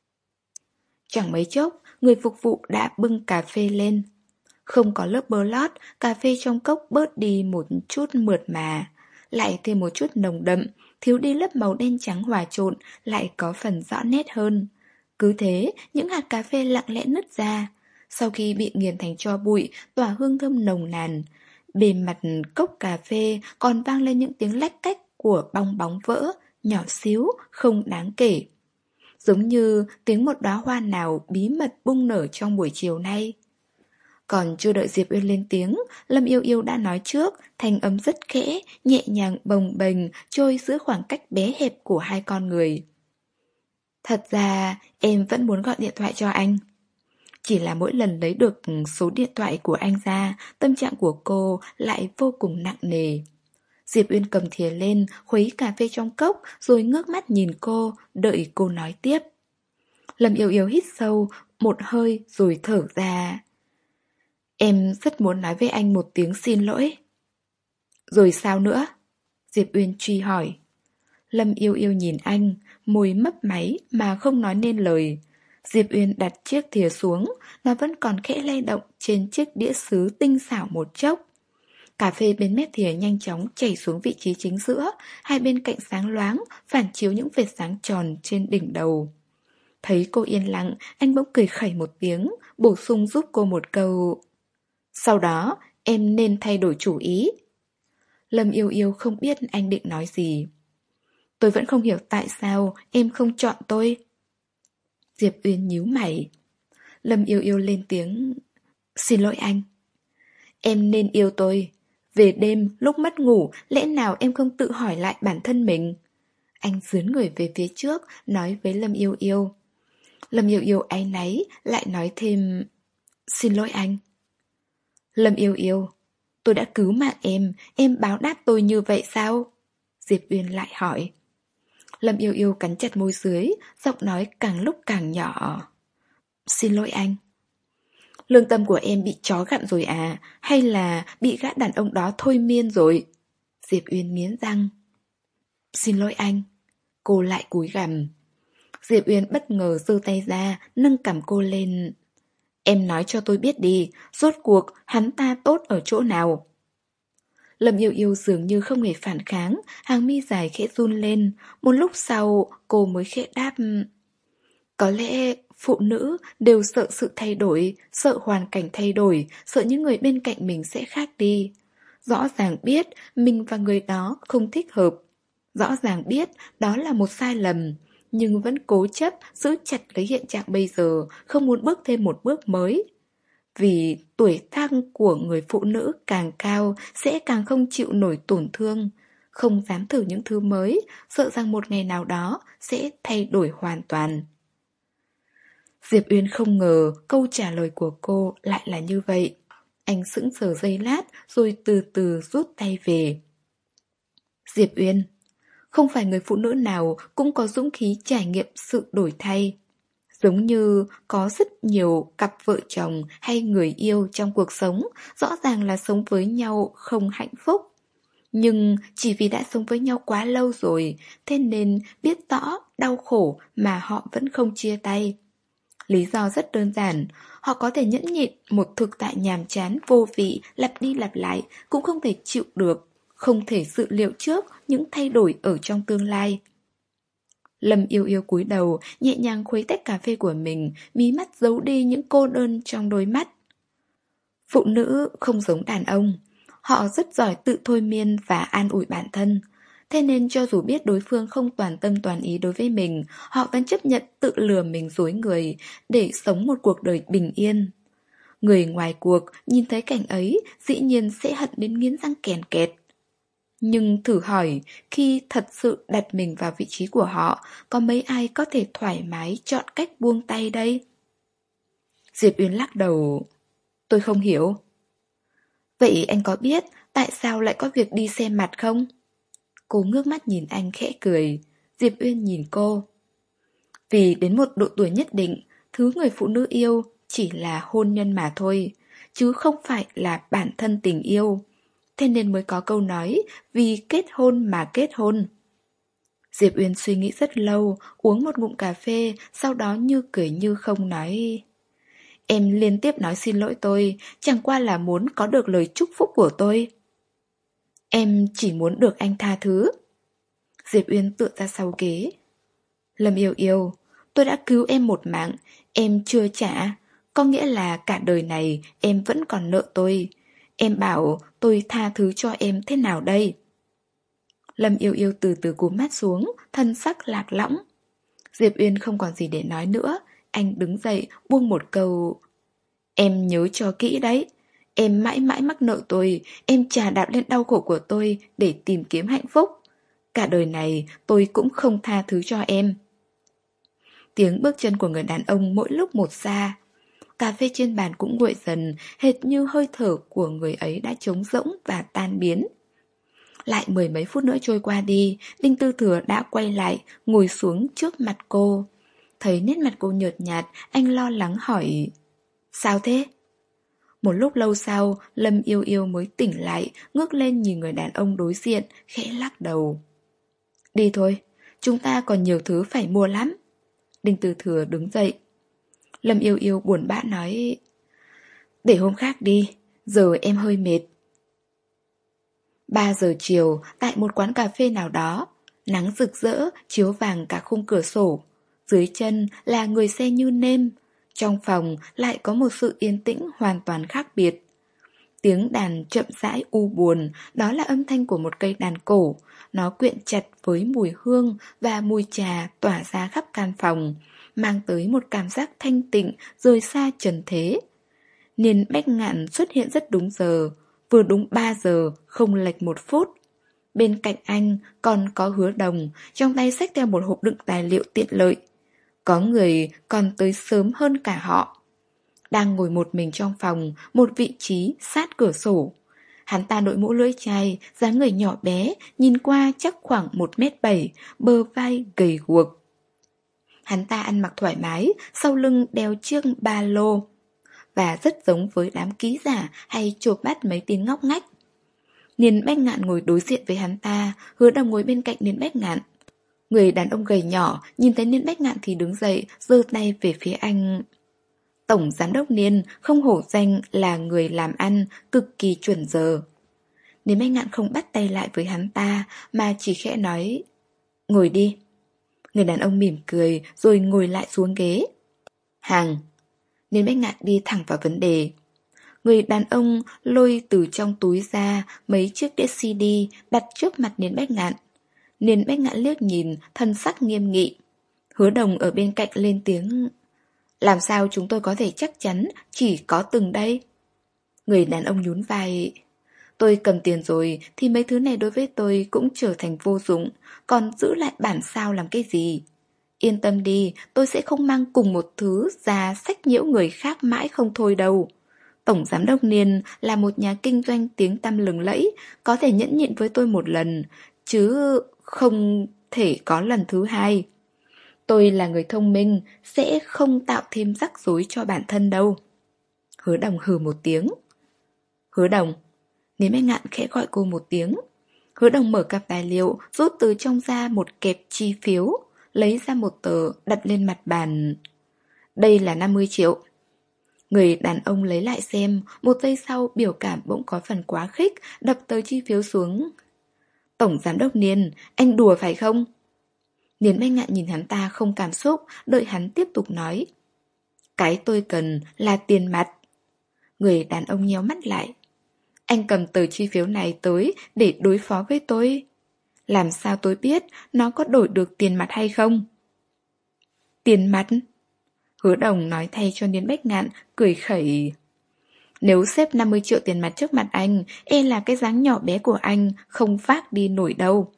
Chẳng mấy chốc, người phục vụ đã bưng cà phê lên. Không có lớp bơ lót, cà phê trong cốc bớt đi một chút mượt mà, lại thêm một chút nồng đậm, thiếu đi lớp màu đen trắng hòa trộn, lại có phần rõ nét hơn. Cứ thế, những hạt cà phê lặng lẽ nứt ra. Sau khi bị nghiền thành tro bụi, tỏa hương thơm nồng nàn. Bề mặt cốc cà phê còn vang lên những tiếng lách cách của bong bóng vỡ, nhỏ xíu, không đáng kể. Giống như tiếng một đóa hoa nào bí mật bung nở trong buổi chiều nay. Còn chưa đợi Diệp Uyên lên tiếng, Lâm Yêu Yêu đã nói trước, thanh âm rất khẽ, nhẹ nhàng bồng bềnh, trôi giữa khoảng cách bé hẹp của hai con người. Thật ra, em vẫn muốn gọi điện thoại cho anh. Chỉ là mỗi lần lấy được số điện thoại của anh ra, tâm trạng của cô lại vô cùng nặng nề. Diệp Uyên cầm thìa lên, khuấy cà phê trong cốc, rồi ngước mắt nhìn cô, đợi cô nói tiếp. Lâm Yêu Yêu hít sâu, một hơi rồi thở ra. Em rất muốn nói với anh một tiếng xin lỗi. Rồi sao nữa? Diệp Uyên truy hỏi. Lâm Yêu Yêu nhìn anh, môi mấp máy mà không nói nên lời. Diệp Uyên đặt chiếc thìa xuống, nó vẫn còn khẽ lay động trên chiếc đĩa sứ tinh xảo một chốc. Cà phê bên mép thìa nhanh chóng chảy xuống vị trí chính giữa, hai bên cạnh sáng loáng, phản chiếu những vệt sáng tròn trên đỉnh đầu. Thấy cô yên lặng, anh bỗng cười khẩy một tiếng, bổ sung giúp cô một câu. Sau đó, em nên thay đổi chủ ý. Lâm Yêu Yêu không biết anh định nói gì. Tôi vẫn không hiểu tại sao em không chọn tôi. Diệp Uyên nhíu mày. Lâm Yêu Yêu lên tiếng. Xin lỗi anh. Em nên yêu tôi. Về đêm, lúc mất ngủ, lẽ nào em không tự hỏi lại bản thân mình? Anh dướn người về phía trước, nói với Lâm Yêu Yêu. Lâm Yêu Yêu áy náy, lại nói thêm. Xin lỗi anh. Lâm Yêu Yêu. Tôi đã cứu mạng em, em báo đáp tôi như vậy sao? Diệp Uyên lại hỏi. Lâm Yêu Yêu cắn chặt môi dưới, giọng nói càng lúc càng nhỏ. Xin lỗi anh. Lương tâm của em bị chó gặm rồi à, hay là bị gã đàn ông đó thôi miên rồi? Diệp Uyên nghiến răng. Xin lỗi anh. Cô lại cúi gằm. Diệp Uyên bất ngờ giơ tay ra, nâng cằm cô lên. Em nói cho tôi biết đi, rốt cuộc hắn ta tốt ở chỗ nào? Lâm Yêu Yêu dường như không hề phản kháng, hàng mi dài khẽ run lên. Một lúc sau, cô mới khẽ đáp. Có lẽ phụ nữ đều sợ sự thay đổi, sợ hoàn cảnh thay đổi, sợ những người bên cạnh mình sẽ khác đi. Rõ ràng biết mình và người đó không thích hợp. Rõ ràng biết đó là một sai lầm, nhưng vẫn cố chấp giữ chặt lấy hiện trạng bây giờ, không muốn bước thêm một bước mới. Vì tuổi thăng của người phụ nữ càng cao sẽ càng không chịu nổi tổn thương, không dám thử những thứ mới, sợ rằng một ngày nào đó sẽ thay đổi hoàn toàn. Diệp Uyên không ngờ câu trả lời của cô lại là như vậy. Anh sững sờ giây lát rồi từ từ rút tay về. Diệp Uyên, không phải người phụ nữ nào cũng có dũng khí trải nghiệm sự đổi thay. Giống như có rất nhiều cặp vợ chồng hay người yêu trong cuộc sống, rõ ràng là sống với nhau không hạnh phúc. Nhưng chỉ vì đã sống với nhau quá lâu rồi, thế nên biết rõ đau khổ mà họ vẫn không chia tay. Lý do rất đơn giản, họ có thể nhẫn nhịn một thực tại nhàm chán vô vị lặp đi lặp lại, cũng không thể chịu được, không thể dự liệu trước những thay đổi ở trong tương lai. Lâm Yêu Yêu cúi đầu, nhẹ nhàng khuấy tách cà phê của mình, mí mắt giấu đi những cô đơn trong đôi mắt. Phụ nữ không giống đàn ông, họ rất giỏi tự thôi miên và an ủi bản thân. Thế nên cho dù biết đối phương không toàn tâm toàn ý đối với mình, họ vẫn chấp nhận tự lừa mình dối người để sống một cuộc đời bình yên. Người ngoài cuộc nhìn thấy cảnh ấy dĩ nhiên sẽ hận đến nghiến răng kèn kẹt. Nhưng thử hỏi, khi thật sự đặt mình vào vị trí của họ, có mấy ai có thể thoải mái chọn cách buông tay đây? Diệp Uyên lắc đầu. Tôi không hiểu. Vậy anh có biết tại sao lại có việc đi xem mặt không? Cô ngước mắt nhìn anh khẽ cười. Diệp Uyên nhìn cô. Vì đến một độ tuổi nhất định, thứ người phụ nữ yêu chỉ là hôn nhân mà thôi, chứ không phải là bản thân tình yêu. Thế nên mới có câu nói vì kết hôn mà kết hôn. Diệp Uyên suy nghĩ rất lâu, uống một ngụm cà phê, sau đó như cười như không nói. Em liên tiếp nói xin lỗi tôi, chẳng qua là muốn có được lời chúc phúc của tôi. Em chỉ muốn được anh tha thứ. Diệp Uyên tựa ra sau ghế. Lâm Yêu Yêu, tôi đã cứu em một mạng, em chưa trả, có nghĩa là cả đời này em vẫn còn nợ tôi. Em bảo tôi tha thứ cho em thế nào đây? Lâm Yêu Yêu từ từ cúi mắt xuống, thân sắc lạc lõng. Diệp Uyên không còn gì để nói nữa, anh đứng dậy buông một câu. Em nhớ cho kỹ đấy, em mãi mãi mắc nợ tôi, em chà đạp lên đau khổ của tôi để tìm kiếm hạnh phúc. Cả đời này tôi cũng không tha thứ cho em. Tiếng bước chân của người đàn ông mỗi lúc một xa. Cà phê trên bàn cũng nguội dần, hệt như hơi thở của người ấy đã trống rỗng và tan biến. Lại mười mấy phút nữa trôi qua đi, Đinh Tư Thừa đã quay lại, ngồi xuống trước mặt cô. Thấy nét mặt cô nhợt nhạt, anh lo lắng hỏi. Sao thế? Một lúc lâu sau, Lâm Yêu Yêu mới tỉnh lại, ngước lên nhìn người đàn ông đối diện, khẽ lắc đầu. Đi thôi, chúng ta còn nhiều thứ phải mua lắm. Đinh Tư Thừa đứng dậy. Lâm Yêu Yêu buồn bã nói. Để hôm khác đi, giờ em hơi mệt. Ba giờ chiều, tại một quán cà phê nào đó, nắng rực rỡ, chiếu vàng cả khung cửa sổ. Dưới chân là người xe như nêm. Trong phòng lại có một sự yên tĩnh hoàn toàn khác biệt. Tiếng đàn chậm rãi u buồn, đó là âm thanh của một cây đàn cổ. Nó quyện chặt với mùi hương và mùi trà tỏa ra khắp căn phòng, mang tới một cảm giác thanh tịnh, rời xa trần thế. Niên Bách Ngạn xuất hiện rất đúng giờ, vừa đúng ba giờ, không lệch một phút. Bên cạnh anh còn có Hứa Đồng, trong tay xách theo một hộp đựng tài liệu tiện lợi. Có người còn tới sớm hơn cả họ. Đang ngồi một mình trong phòng, một vị trí sát cửa sổ. Hắn ta đội mũ lưỡi chai, dáng người nhỏ bé, nhìn qua chắc khoảng một mét bảy, bờ vai gầy guộc. Hắn ta ăn mặc thoải mái, sau lưng đeo chiếc ba lô, và rất giống với đám ký giả hay chộp bắt mấy tin ngóc ngách. Niên Bách Ngạn ngồi đối diện với hắn ta, Hứa Đồng ngồi bên cạnh Niên Bách Ngạn. Người đàn ông gầy nhỏ nhìn thấy Niên Bách Ngạn thì đứng dậy, giơ tay về phía anh. Tổng giám đốc Niên không hổ danh là người làm ăn, cực kỳ chuẩn giờ. Niên Bách Ngạn không bắt tay lại với hắn ta, mà chỉ khẽ nói, ngồi đi. Người đàn ông mỉm cười rồi ngồi lại xuống ghế. Hàng. Niên Bách Ngạn đi thẳng vào vấn đề. Người đàn ông lôi từ trong túi ra mấy chiếc đĩa xê đê đặt trước mặt Niên Bách Ngạn. Niên Bách Ngạn liếc nhìn, thân sắc nghiêm nghị. Hứa Đồng ở bên cạnh lên tiếng, làm sao chúng tôi có thể chắc chắn chỉ có từng đây? Người đàn ông nhún vai, tôi cầm tiền rồi thì mấy thứ này đối với tôi cũng trở thành vô dụng, còn giữ lại bản sao làm cái gì? Yên tâm đi, tôi sẽ không mang cùng một thứ ra sách nhiễu người khác mãi không thôi đâu. Tổng giám đốc Niên là một nhà kinh doanh tiếng tăm lừng lẫy, có thể nhẫn nhịn với tôi một lần, chứ không thể có lần thứ hai. Tôi là người thông minh, sẽ không tạo thêm rắc rối cho bản thân đâu. Hứa Đồng hừ một tiếng. Hứa Đồng. Niên Bách Ngạn khẽ gọi cô một tiếng. Hứa Đồng mở cặp tài liệu, rút từ trong ra một kẹp chi phiếu, lấy ra một tờ đặt lên mặt bàn. Đây là năm mươi triệu. Người đàn ông lấy lại xem, một giây sau biểu cảm bỗng có phần quá khích, đập tờ chi phiếu xuống. Tổng giám đốc Niên, anh đùa phải không? Niên Bách Ngạn nhìn hắn ta không cảm xúc, đợi hắn tiếp tục nói. Cái tôi cần là tiền mặt. Người đàn ông nhéo mắt lại. Anh cầm tờ chi phiếu này tới để đối phó với tôi. Làm sao tôi biết nó có đổi được tiền mặt hay không? Tiền mặt? Hứa Đồng nói thay cho Niên Bách Ngạn, cười khẩy. Nếu xếp năm mươi triệu tiền mặt trước mặt anh, e là cái dáng nhỏ bé của anh không vác đi nổi đâu.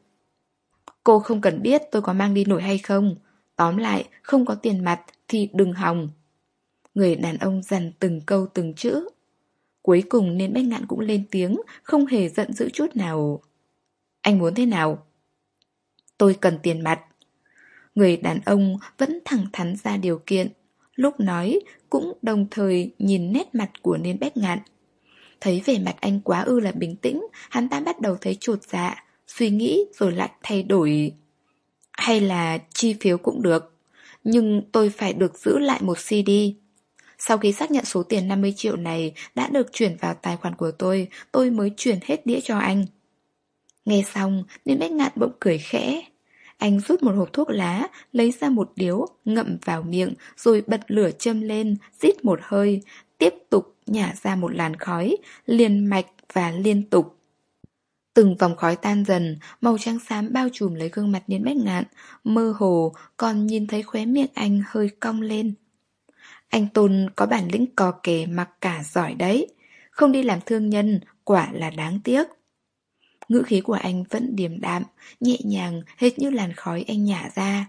Cô không cần biết tôi có mang đi nổi hay không. Tóm lại, không có tiền mặt thì đừng hòng. Người đàn ông dằn từng câu từng chữ. Cuối cùng Niên Bách Ngạn cũng lên tiếng, không hề giận dữ chút nào. Anh muốn thế nào? Tôi cần tiền mặt. Người đàn ông vẫn thẳng thắn ra điều kiện. Lúc nói cũng đồng thời nhìn nét mặt của Niên Bách Ngạn. Thấy vẻ mặt anh quá ư là bình tĩnh, hắn ta bắt đầu thấy chột dạ, suy nghĩ rồi lại thay đổi. Hay là chi phiếu cũng được, nhưng tôi phải được giữ lại một xê đê. Sau khi xác nhận số tiền năm mươi triệu này đã được chuyển vào tài khoản của tôi, tôi mới chuyển hết đĩa cho anh. Nghe xong, Niên Bách Ngạn bỗng cười khẽ. Anh rút một hộp thuốc lá, lấy ra một điếu, ngậm vào miệng, rồi bật lửa châm lên, rít một hơi, tiếp tục nhả ra một làn khói, liền mạch và liên tục. Từng vòng khói tan dần, màu trắng xám bao trùm lấy gương mặt Niên Bách Ngạn, mơ hồ còn nhìn thấy khóe miệng anh hơi cong lên. Anh Tôn có bản lĩnh cò kè mặc cả giỏi đấy, không đi làm thương nhân, quả là đáng tiếc. Ngữ khí của anh vẫn điềm đạm, nhẹ nhàng, hệt như làn khói anh nhả ra.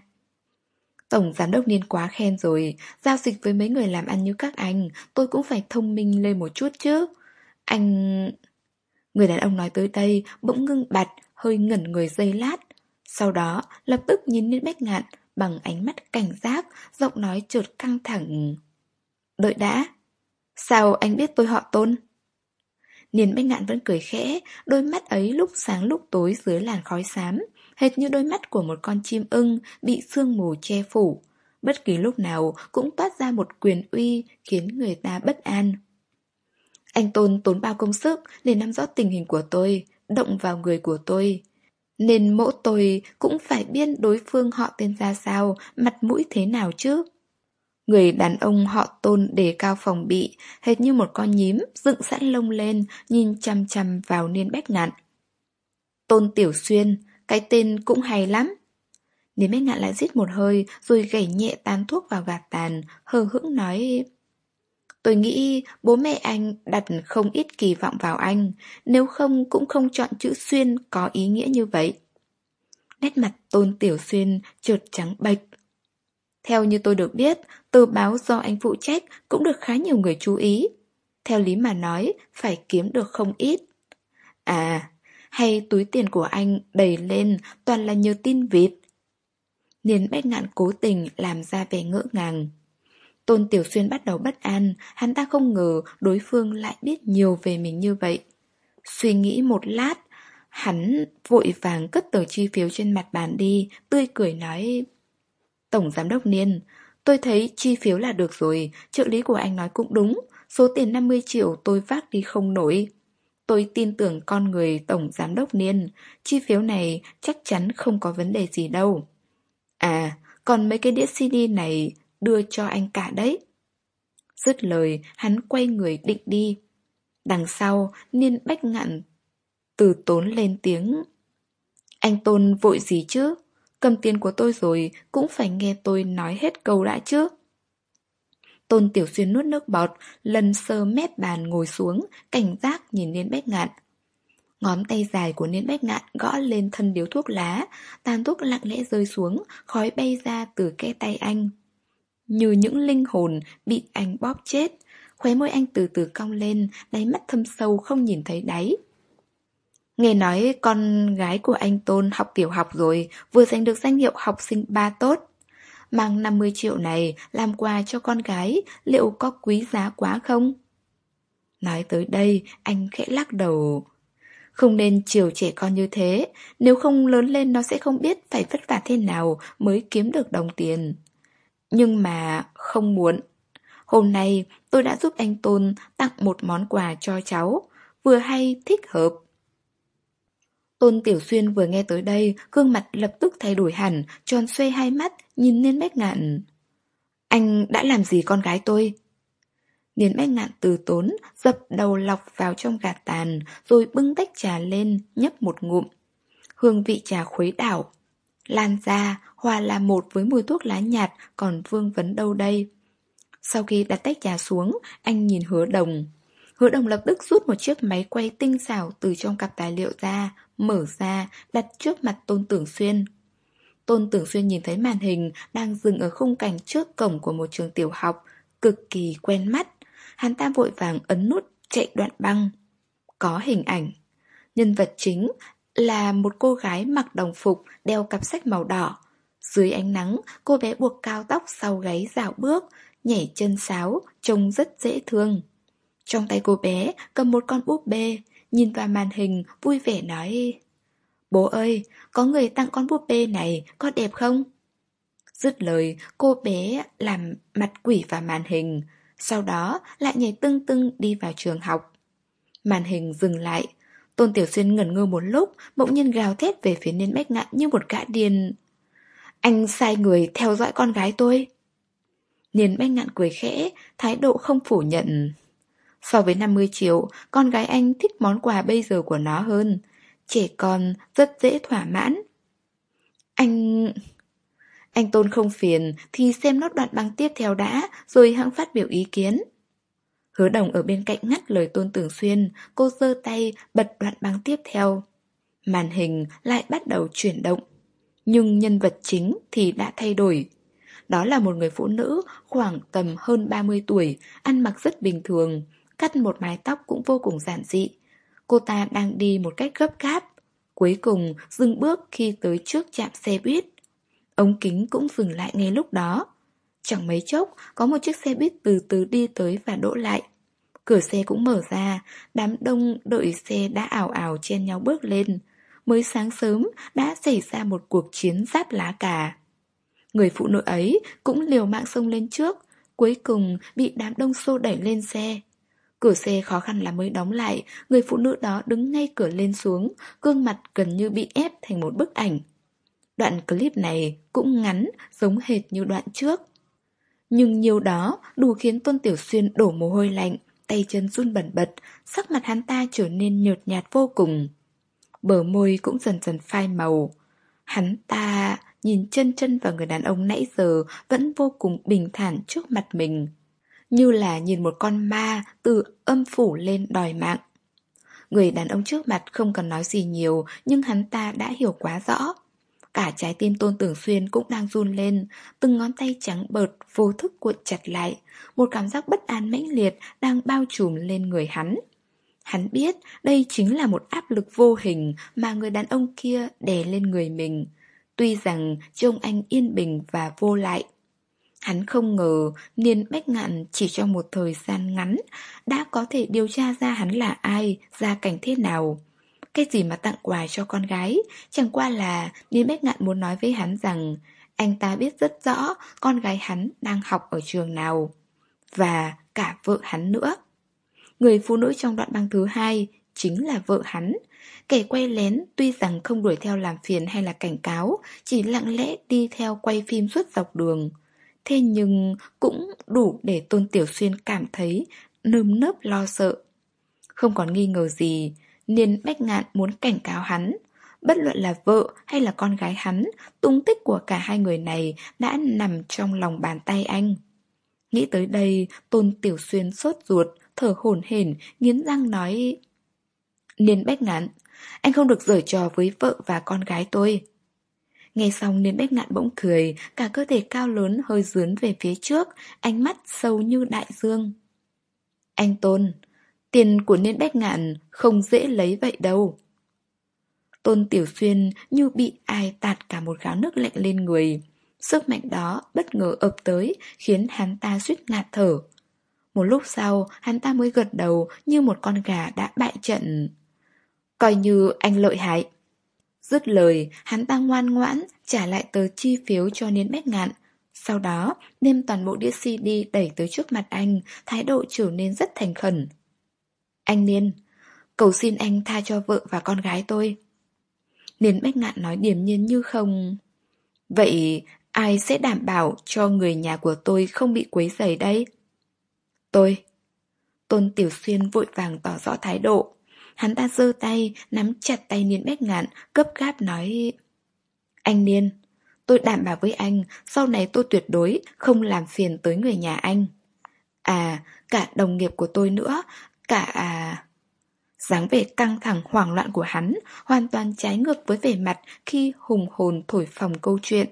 Tổng giám đốc Niên quá khen rồi, giao dịch với mấy người làm ăn như các anh, tôi cũng phải thông minh lên một chút chứ. Anh... Người đàn ông nói tới đây, bỗng ngưng bặt, hơi ngẩn người giây lát. Sau đó, lập tức nhìn Niên Bách Ngạn, bằng ánh mắt cảnh giác, giọng nói chợt căng thẳng. Đợi đã, sao anh biết tôi họ Tôn? Niên Bách Ngạn vẫn cười khẽ, đôi mắt ấy lúc sáng lúc tối dưới làn khói xám, hệt như đôi mắt của một con chim ưng bị sương mù che phủ. Bất kỳ lúc nào cũng toát ra một quyền uy khiến người ta bất an. Anh Tôn tốn bao công sức để nắm rõ tình hình của tôi, động vào người của tôi. Nên mỗi tôi cũng phải biết đối phương họ tên ra sao, mặt mũi thế nào chứ. Người đàn ông họ Tôn đề cao phòng bị, hệt như một con nhím dựng sẵn lông lên, nhìn chằm chằm vào Niên Bách Ngạn. Tôn Tiểu Xuyên, cái tên cũng hay lắm. Niên Bách Ngạn lại rít một hơi, rồi gảy nhẹ tán thuốc vào gạt tàn, hờ hững nói: Tôi nghĩ bố mẹ anh đặt không ít kỳ vọng vào anh, nếu không cũng không chọn chữ Xuyên có ý nghĩa như vậy. Nét mặt Tôn Tiểu Xuyên chợt trắng bệch. Theo như tôi được biết, tờ báo do anh phụ trách cũng được khá nhiều người chú ý. Theo lý mà nói, phải kiếm được không ít. À, hay túi tiền của anh đầy lên toàn là nhờ tin vịt? Niên Bách Ngạn cố tình làm ra vẻ ngỡ ngàng. Tôn Tiểu Xuyên bắt đầu bất an, hắn ta không ngờ đối phương lại biết nhiều về mình như vậy. Suy nghĩ một lát, hắn vội vàng cất tờ chi phiếu trên mặt bàn đi, tươi cười nói: Tổng Giám đốc Niên, tôi thấy chi phiếu là được rồi, trợ lý của anh nói cũng đúng, số tiền năm mươi triệu tôi vác đi không nổi. Tôi tin tưởng con người Tổng Giám đốc Niên, chi phiếu này chắc chắn không có vấn đề gì đâu. À, còn mấy cái đĩa xê đê này đưa cho anh cả đấy. Dứt lời, hắn quay người định đi. Đằng sau, Niên Bách Ngạn từ tốn lên tiếng: Anh Tôn vội gì chứ? Cầm tiền của tôi rồi, cũng phải nghe tôi nói hết câu đã chứ. Tôn Tiểu Xuyên nuốt nước bọt, lần sơ mép bàn ngồi xuống, cảnh giác nhìn Niên Bách Ngạn. Ngón tay dài của Niên Bách Ngạn gõ lên thân điếu thuốc lá, tàn thuốc lặng lẽ rơi xuống, khói bay ra từ kẽ tay anh. Như những linh hồn bị anh bóp chết, khóe môi anh từ từ cong lên, đáy mắt thâm sâu không nhìn thấy đáy. Nghe nói con gái của anh Tôn học tiểu học rồi, vừa giành được danh hiệu học sinh ba tốt. Mang năm mươi triệu này làm quà cho con gái, liệu có quý giá quá không? Nói tới đây, anh khẽ lắc đầu. Không nên chiều trẻ con như thế, nếu không lớn lên nó sẽ không biết phải vất vả thế nào mới kiếm được đồng tiền. Nhưng mà không muộn. Hôm nay tôi đã giúp anh Tôn tặng một món quà cho cháu, vừa hay thích hợp. Tôn Tiểu Xuyên vừa nghe tới đây, gương mặt lập tức thay đổi hẳn, tròn xoe hai mắt, nhìn Niên Bách Ngạn. Anh đã làm gì con gái tôi? Niên Bách Ngạn từ tốn, dập đầu lọc vào trong gạt tàn, rồi bưng tách trà lên, nhấp một ngụm. Hương vị trà khuấy đảo, lan ra, hòa là một với mùi thuốc lá nhạt, còn vương vấn đâu đây. Sau khi đặt tách trà xuống, anh nhìn Hứa Đồng. Hứa Đồng lập tức rút một chiếc máy quay tinh xảo từ trong cặp tài liệu ra, mở ra, đặt trước mặt Tôn Tưởng Xuyên. Tôn Tưởng Xuyên nhìn thấy màn hình đang dừng ở khung cảnh trước cổng của một trường tiểu học, cực kỳ quen mắt. Hắn ta vội vàng ấn nút chạy đoạn băng. Có hình ảnh. Nhân vật chính là một cô gái mặc đồng phục, đeo cặp sách màu đỏ. Dưới ánh nắng, cô bé buộc cao tóc sau gáy dạo bước, nhảy chân sáo, trông rất dễ thương. Trong tay cô bé cầm một con búp bê, nhìn vào màn hình vui vẻ nói: Bố ơi, có người tặng con búp bê này, có đẹp không? Dứt lời, cô bé làm mặt quỷ vào màn hình, sau đó lại nhảy tưng tưng đi vào trường học. Màn hình dừng lại, Tôn Tiểu Xuyên ngẩn ngơ một lúc, bỗng nhiên gào thét về phía Niên Bách Ngạn như một gã điên. Anh sai người theo dõi con gái tôi. Niên Bách Ngạn cười khẽ, thái độ không phủ nhận. So với năm mươi triệu, con gái anh thích món quà bây giờ của nó hơn. Trẻ con rất dễ thỏa mãn. Anh... Anh Tôn không phiền thì xem nốt đoạn băng tiếp theo đã, rồi hẵng phát biểu ý kiến. Hứa Đồng ở bên cạnh ngắt lời Tôn Tưởng Xuyên, cô giơ tay bật đoạn băng tiếp theo. Màn hình lại bắt đầu chuyển động. Nhưng nhân vật chính thì đã thay đổi. Đó là một người phụ nữ khoảng tầm hơn ba mươi tuổi, ăn mặc rất bình thường, cắt một mái tóc cũng vô cùng giản dị. Cô ta đang đi một cách gấp gáp, cuối cùng dừng bước khi tới trước trạm xe buýt. Ống kính cũng dừng lại ngay lúc đó. Chẳng mấy chốc, có một chiếc xe buýt từ từ đi tới và đỗ lại. Cửa xe cũng mở ra, đám đông đợi xe đã ào ào chen nhau bước lên. Mới sáng sớm đã xảy ra một cuộc chiến giáp lá cà. Người phụ nữ ấy cũng liều mạng xông lên trước, cuối cùng bị đám đông xô đẩy lên xe. Cửa xe khó khăn là mới đóng lại, người phụ nữ đó đứng ngay cửa lên xuống, gương mặt gần như bị ép thành một bức ảnh. Đoạn clip này cũng ngắn, giống hệt như đoạn trước. Nhưng nhiều đó đủ khiến Tôn Tiểu Xuyên đổ mồ hôi lạnh, tay chân run bần bật, sắc mặt hắn ta trở nên nhợt nhạt vô cùng. Bờ môi cũng dần dần phai màu. Hắn ta nhìn chân chân vào người đàn ông nãy giờ vẫn vô cùng bình thản trước mặt mình, như là nhìn một con ma từ âm phủ lên đòi mạng. Người đàn ông trước mặt không cần nói gì nhiều, nhưng hắn ta đã hiểu quá rõ. Cả trái tim Tôn Tưởng Xuyên cũng đang run lên, từng ngón tay trắng bợt vô thức cuộn chặt lại, một cảm giác bất an mãnh liệt đang bao trùm lên người hắn. Hắn biết đây chính là một áp lực vô hình mà người đàn ông kia đè lên người mình. Tuy rằng trông anh yên bình và vô lại. Hắn không ngờ Niên Bách Ngạn chỉ trong một thời gian ngắn đã có thể điều tra ra hắn là ai, gia cảnh thế nào. Cái gì mà tặng quà cho con gái, chẳng qua là Niên Bách Ngạn muốn nói với hắn rằng anh ta biết rất rõ con gái hắn đang học ở trường nào. Và cả vợ hắn nữa. Người phụ nữ trong đoạn băng thứ hai chính là vợ hắn. Kẻ quay lén tuy rằng không đuổi theo làm phiền hay là cảnh cáo, chỉ lặng lẽ đi theo quay phim suốt dọc đường. Thế nhưng cũng đủ để Tôn Tiểu Xuyên cảm thấy nơm nớp lo sợ. Không còn nghi ngờ gì, Niên Bách Ngạn muốn cảnh cáo hắn. Bất luận là vợ hay là con gái hắn, tung tích của cả hai người này đã nằm trong lòng bàn tay anh. Nghĩ tới đây, Tôn Tiểu Xuyên sốt ruột, thở hổn hển, nghiến răng nói: Niên Bách Ngạn, anh không được giở trò với vợ và con gái tôi. Nghe xong Niên Bách Ngạn bỗng cười, cả cơ thể cao lớn hơi dướn về phía trước, ánh mắt sâu như đại dương. Anh Tôn, tiền của Niên Bách Ngạn không dễ lấy vậy đâu. Tôn Tiểu Xuyên như bị ai tạt cả một gáo nước lạnh lên người. Sức mạnh đó bất ngờ ập tới, khiến hắn ta suýt ngạt thở. Một lúc sau, hắn ta mới gật đầu như một con gà đã bại trận. Coi như anh lợi hại. Dứt lời, hắn ta ngoan ngoãn trả lại tờ chi phiếu cho Niên Bách Ngạn. Sau đó, đem toàn bộ đĩa xê đê đẩy tới trước mặt anh, thái độ trở nên rất thành khẩn. Anh Niên, cầu xin anh tha cho vợ và con gái tôi. Niên Bách Ngạn nói điềm nhiên như không. Vậy ai sẽ đảm bảo cho người nhà của tôi không bị quấy rầy đây? Tôi. Tôn Tiểu Xuyên vội vàng tỏ rõ thái độ. Hắn ta giơ tay, nắm chặt tay Niên Bách Ngạn, gấp gáp nói: Anh Niên, tôi đảm bảo với anh, sau này tôi tuyệt đối không làm phiền tới người nhà anh. À, cả đồng nghiệp của tôi nữa, cả... À... Dáng vẻ căng thẳng hoảng loạn của hắn hoàn toàn trái ngược với vẻ mặt khi hùng hồn thổi phồng câu chuyện.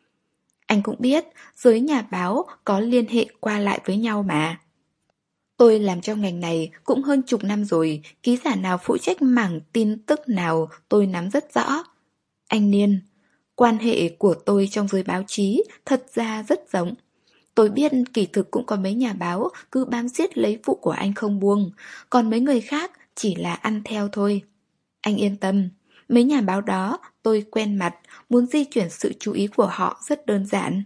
Anh cũng biết, giới nhà báo có liên hệ qua lại với nhau mà. Tôi làm trong ngành này cũng hơn chục năm rồi, ký giả nào phụ trách mảng tin tức nào tôi nắm rất rõ. Anh Niên, quan hệ của tôi trong giới báo chí thật ra rất rộng. Tôi biết kỳ thực cũng có mấy nhà báo cứ bám giết lấy vụ của anh không buông, còn mấy người khác chỉ là ăn theo thôi. Anh yên tâm, mấy nhà báo đó tôi quen mặt, muốn di chuyển sự chú ý của họ rất đơn giản.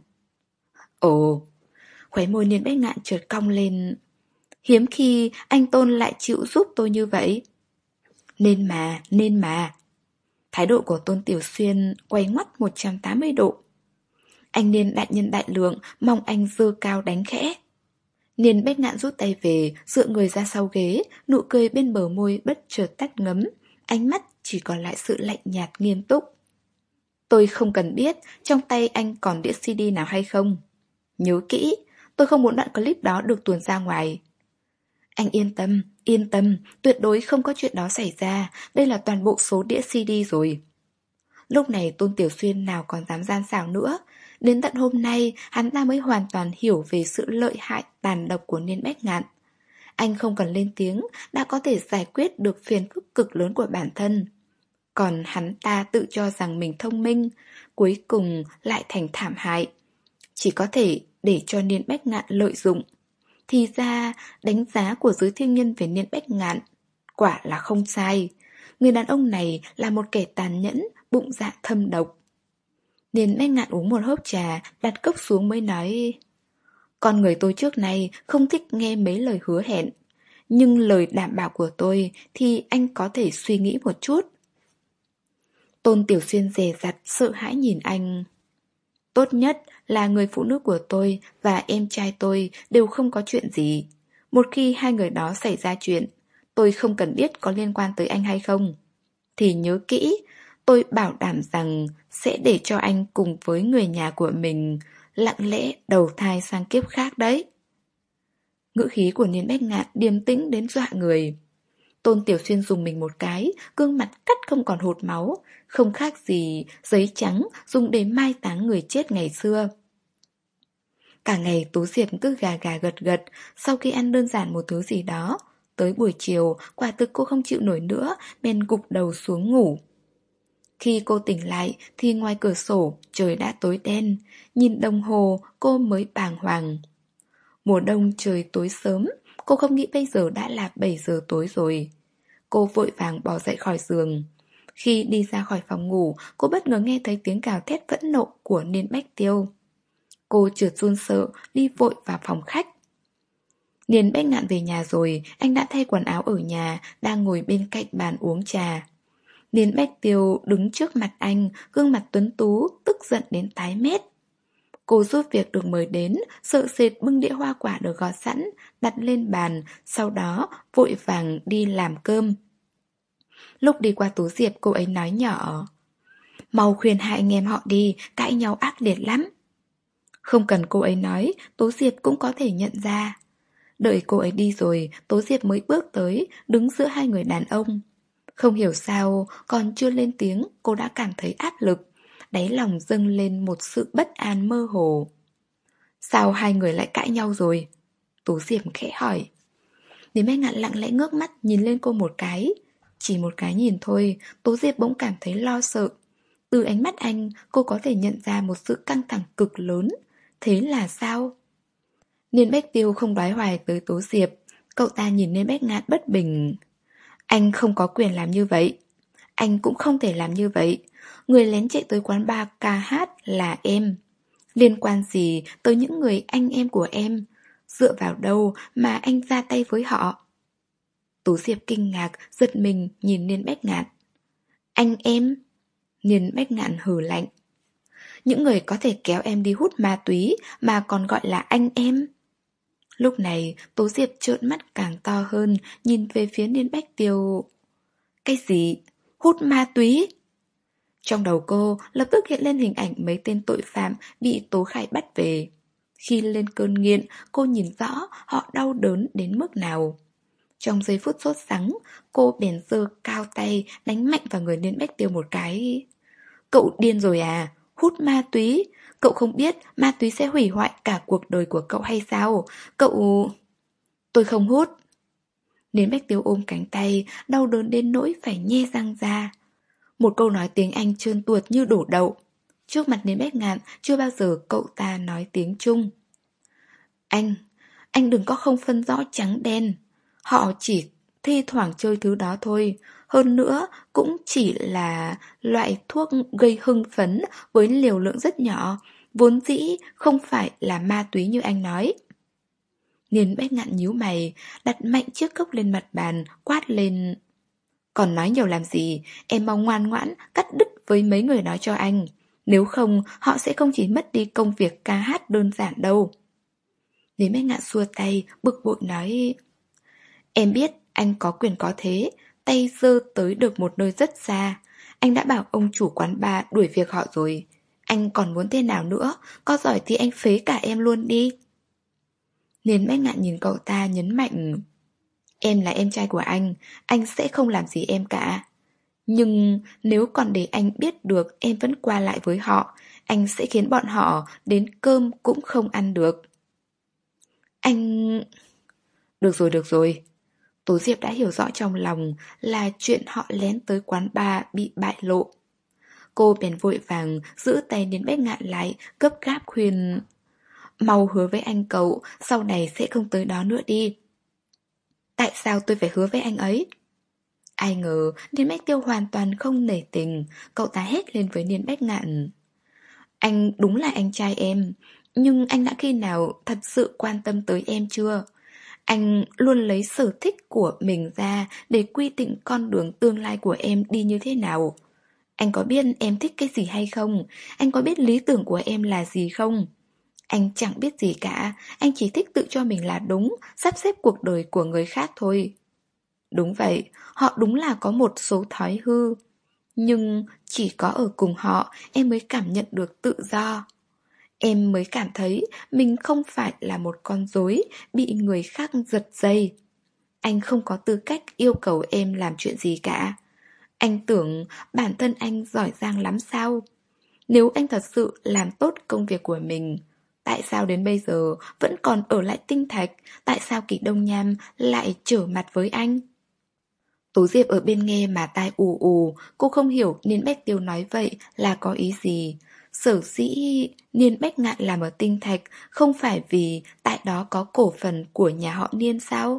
Ồ, khóe môi Niên Bách Ngạn chợt cong lên. Hiếm khi anh Tôn lại chịu giúp tôi như vậy. Nên mà, nên mà. Thái độ của Tôn Tiểu Xuyên quay ngoắt một trăm tám mươi độ. Anh Niên đại nhân đại lượng, mong anh giơ cao đánh khẽ. Niên Bách Ngạn rút tay về, dựa người ra sau ghế, nụ cười bên bờ môi bất chợt tắt ngấm, ánh mắt chỉ còn lại sự lạnh nhạt nghiêm túc. Tôi không cần biết trong tay anh còn đĩa xê đê nào hay không. Nhớ kỹ, tôi không muốn đoạn clip đó được tuồn ra ngoài. Anh yên tâm, yên tâm, tuyệt đối không có chuyện đó xảy ra, đây là toàn bộ số đĩa xê đê rồi. Lúc này Tôn Tiểu Xuyên nào còn dám gian xảo nữa. Đến tận hôm nay, hắn ta mới hoàn toàn hiểu về sự lợi hại tàn độc của Niên Bách Ngạn. Anh không cần lên tiếng, đã có thể giải quyết được phiền phức cực lớn của bản thân. Còn hắn ta tự cho rằng mình thông minh, cuối cùng lại thành thảm hại. Chỉ có thể để cho Niên Bách Ngạn lợi dụng. Thì ra, đánh giá của giới thương nhân về Niên Bách Ngạn quả là không sai. Người đàn ông này là một kẻ tàn nhẫn, bụng dạ thâm độc. Niên Bách Ngạn uống một hớp trà, đặt cốc xuống mới nói: Con người tôi trước nay không thích nghe mấy lời hứa hẹn, nhưng lời đảm bảo của tôi thì anh có thể suy nghĩ một chút. Tôn Tiểu Xuyên dè dặt sợ hãi nhìn anh. Tốt nhất là người phụ nữ của tôi và em trai tôi đều không có chuyện gì. Một khi hai người đó xảy ra chuyện, tôi không cần biết có liên quan tới anh hay không. Thì nhớ kỹ, tôi bảo đảm rằng sẽ để cho anh cùng với người nhà của mình lặng lẽ đầu thai sang kiếp khác đấy. Ngữ khí của Niên Bách Ngạn điềm tĩnh đến dọa người. Tôn Tiểu Xuyên dùng mình một cái, gương mặt cắt không còn hột máu, không khác gì giấy trắng dùng để mai táng người chết ngày xưa. Cả ngày Tú Diệp cứ gà gà gật gật, sau khi ăn đơn giản một thứ gì đó, Tới buổi chiều, quả thực cô không chịu nổi nữa, bèn gục đầu xuống ngủ. Khi cô tỉnh lại thì ngoài cửa sổ trời đã tối đen. Nhìn đồng hồ cô mới bàng hoàng. Mùa đông trời tối sớm, cô không nghĩ bây giờ đã là bảy giờ tối rồi. Cô vội vàng bò dậy khỏi giường. Khi đi ra khỏi phòng ngủ, cô bất ngờ nghe thấy tiếng gào thét phẫn nộ của Niên Bách Tiêu. Cô trượt run sợ, đi vội vào phòng khách. Niên Bách Ngạn về nhà rồi, anh đã thay quần áo ở nhà, đang ngồi bên cạnh bàn uống trà. Niên Bách Tiêu đứng trước mặt anh, gương mặt tuấn tú, tức giận đến tái mét. Cô giúp việc được mời đến, sợ sệt bưng đĩa hoa quả được gọt sẵn, đặt lên bàn, sau đó vội vàng đi làm cơm. Lúc đi qua Tú Diệp cô ấy nói nhỏ: "Mau khuyên hai anh em họ đi, cãi nhau ác liệt lắm." Không cần cô ấy nói, Tố Diệp cũng có thể nhận ra. Đợi cô ấy đi rồi, Tố Diệp mới bước tới, đứng giữa hai người đàn ông. Không hiểu sao, còn chưa lên tiếng, cô đã cảm thấy áp lực. Đáy lòng dâng lên một sự bất an mơ hồ. "Sao hai người lại cãi nhau rồi?" Tố Diệp khẽ hỏi. Đến Bách Ngạn lặng lẽ ngước mắt nhìn lên cô một cái. Chỉ một cái nhìn thôi, Tố Diệp bỗng cảm thấy lo sợ. Từ ánh mắt anh, cô có thể nhận ra một sự căng thẳng cực lớn. Thế là sao? Niên Bách Tiêu không đoái hoài tới Tố Diệp. Cậu ta nhìn Niên Bách Ngạn bất bình. "Anh không có quyền làm như vậy. Anh cũng không thể làm như vậy. Người lén chạy tới quán bar ca hát là em. Liên quan gì tới những người anh em của em? Dựa vào đâu mà anh ra tay với họ?" Tú Diệp kinh ngạc, giật mình nhìn Niên Bách Ngạn. "Anh em?" Niên Bách Ngạn hừ lạnh. "Những người có thể kéo em đi hút ma túy mà còn gọi là anh em?" Lúc này Tố Diệp trợn mắt càng to hơn, nhìn về phía Niên Bách Tiêu. "Cái gì? Hút ma túy?" Trong đầu cô lập tức hiện lên hình ảnh mấy tên tội phạm bị Tố Khải bắt về. Khi lên cơn nghiện, cô nhìn rõ họ đau đớn đến mức nào. Trong giây phút sốt sắng, cô bèn giơ cao tay đánh mạnh vào người Niên Bách Tiêu một cái. "Cậu điên rồi à? Hút ma túy? Cậu không biết ma túy sẽ hủy hoại cả cuộc đời của cậu hay sao? Cậu..." "Tôi không hút." Niên Bách Tiêu ôm cánh tay, đau đớn đến nỗi phải nhe răng ra. Một câu nói tiếng Anh trơn tuột như đổ đậu. Trước mặt Niên Bách Ngạn, chưa bao giờ cậu ta nói tiếng Trung. Anh, anh đừng có không phân rõ trắng đen. Họ chỉ thi thoảng chơi thứ đó thôi. Hơn nữa, cũng chỉ là loại thuốc gây hưng phấn với liều lượng rất nhỏ, vốn dĩ không phải là ma túy như anh nói." Niên Bách Ngạn nhíu mày, đặt mạnh chiếc cốc lên mặt bàn, quát lên. "Còn nói nhiều làm gì, em mau ngoan ngoãn cắt đứt với mấy người đó cho anh. Nếu không, họ sẽ không chỉ mất đi công việc ca hát đơn giản đâu." Niên Bách Ngạn xua tay, bực bội nói. "Em biết anh có quyền có thế, tay giơ tới được một nơi rất xa. Anh đã bảo ông chủ quán bar đuổi việc họ rồi. Anh còn muốn thế nào nữa, có giỏi thì anh phế cả em luôn đi." Niên Bách Ngạn nhìn cậu ta nhấn mạnh. "Em là em trai của anh, anh sẽ không làm gì em cả. Nhưng nếu còn để anh biết được em vẫn qua lại với họ, anh sẽ khiến bọn họ đến cơm cũng không ăn được." "Anh..." Được rồi, được rồi. Tố Diệp đã hiểu rõ trong lòng là chuyện họ lén tới quán bar bị bại lộ. Cô bèn vội vàng giữ tay Niên Bách Ngạn lại, gấp gáp khuyên. "Mau hứa với anh cậu, sau này sẽ không tới đó nữa đi." "Tại sao tôi phải hứa với anh ấy?" Ai ngờ Niên Bách Tiêu hoàn toàn không nể tình. Cậu ta hét lên với Niên Bách Ngạn. "Anh đúng là anh trai em, nhưng anh đã khi nào thật sự quan tâm tới em chưa? Anh luôn lấy sở thích của mình ra để quy định con đường tương lai của em đi như thế nào. Anh có biết em thích cái gì hay không? Anh có biết lý tưởng của em là gì không? Anh chẳng biết gì cả, anh chỉ thích tự cho mình là đúng, sắp xếp cuộc đời của người khác thôi." Đúng vậy, họ đúng là có một số thói hư. Nhưng chỉ có ở cùng họ em mới cảm nhận được tự do. Em mới cảm thấy mình không phải là một con rối bị người khác giật dây. Anh không có tư cách yêu cầu em làm chuyện gì cả. Anh tưởng bản thân anh giỏi giang lắm sao? Nếu anh thật sự làm tốt công việc của mình, tại sao đến bây giờ vẫn còn ở lại tinh thạch, tại sao Kỷ Đông Nham lại trở mặt với anh? Tố Diệp ở bên nghe mà tai ù ù, cô không hiểu Niên Bách Tiêu nói vậy là có ý gì. Sở dĩ Niên Bách Ngạn làm ở tinh thạch không phải vì tại đó có cổ phần của nhà họ Niên sao?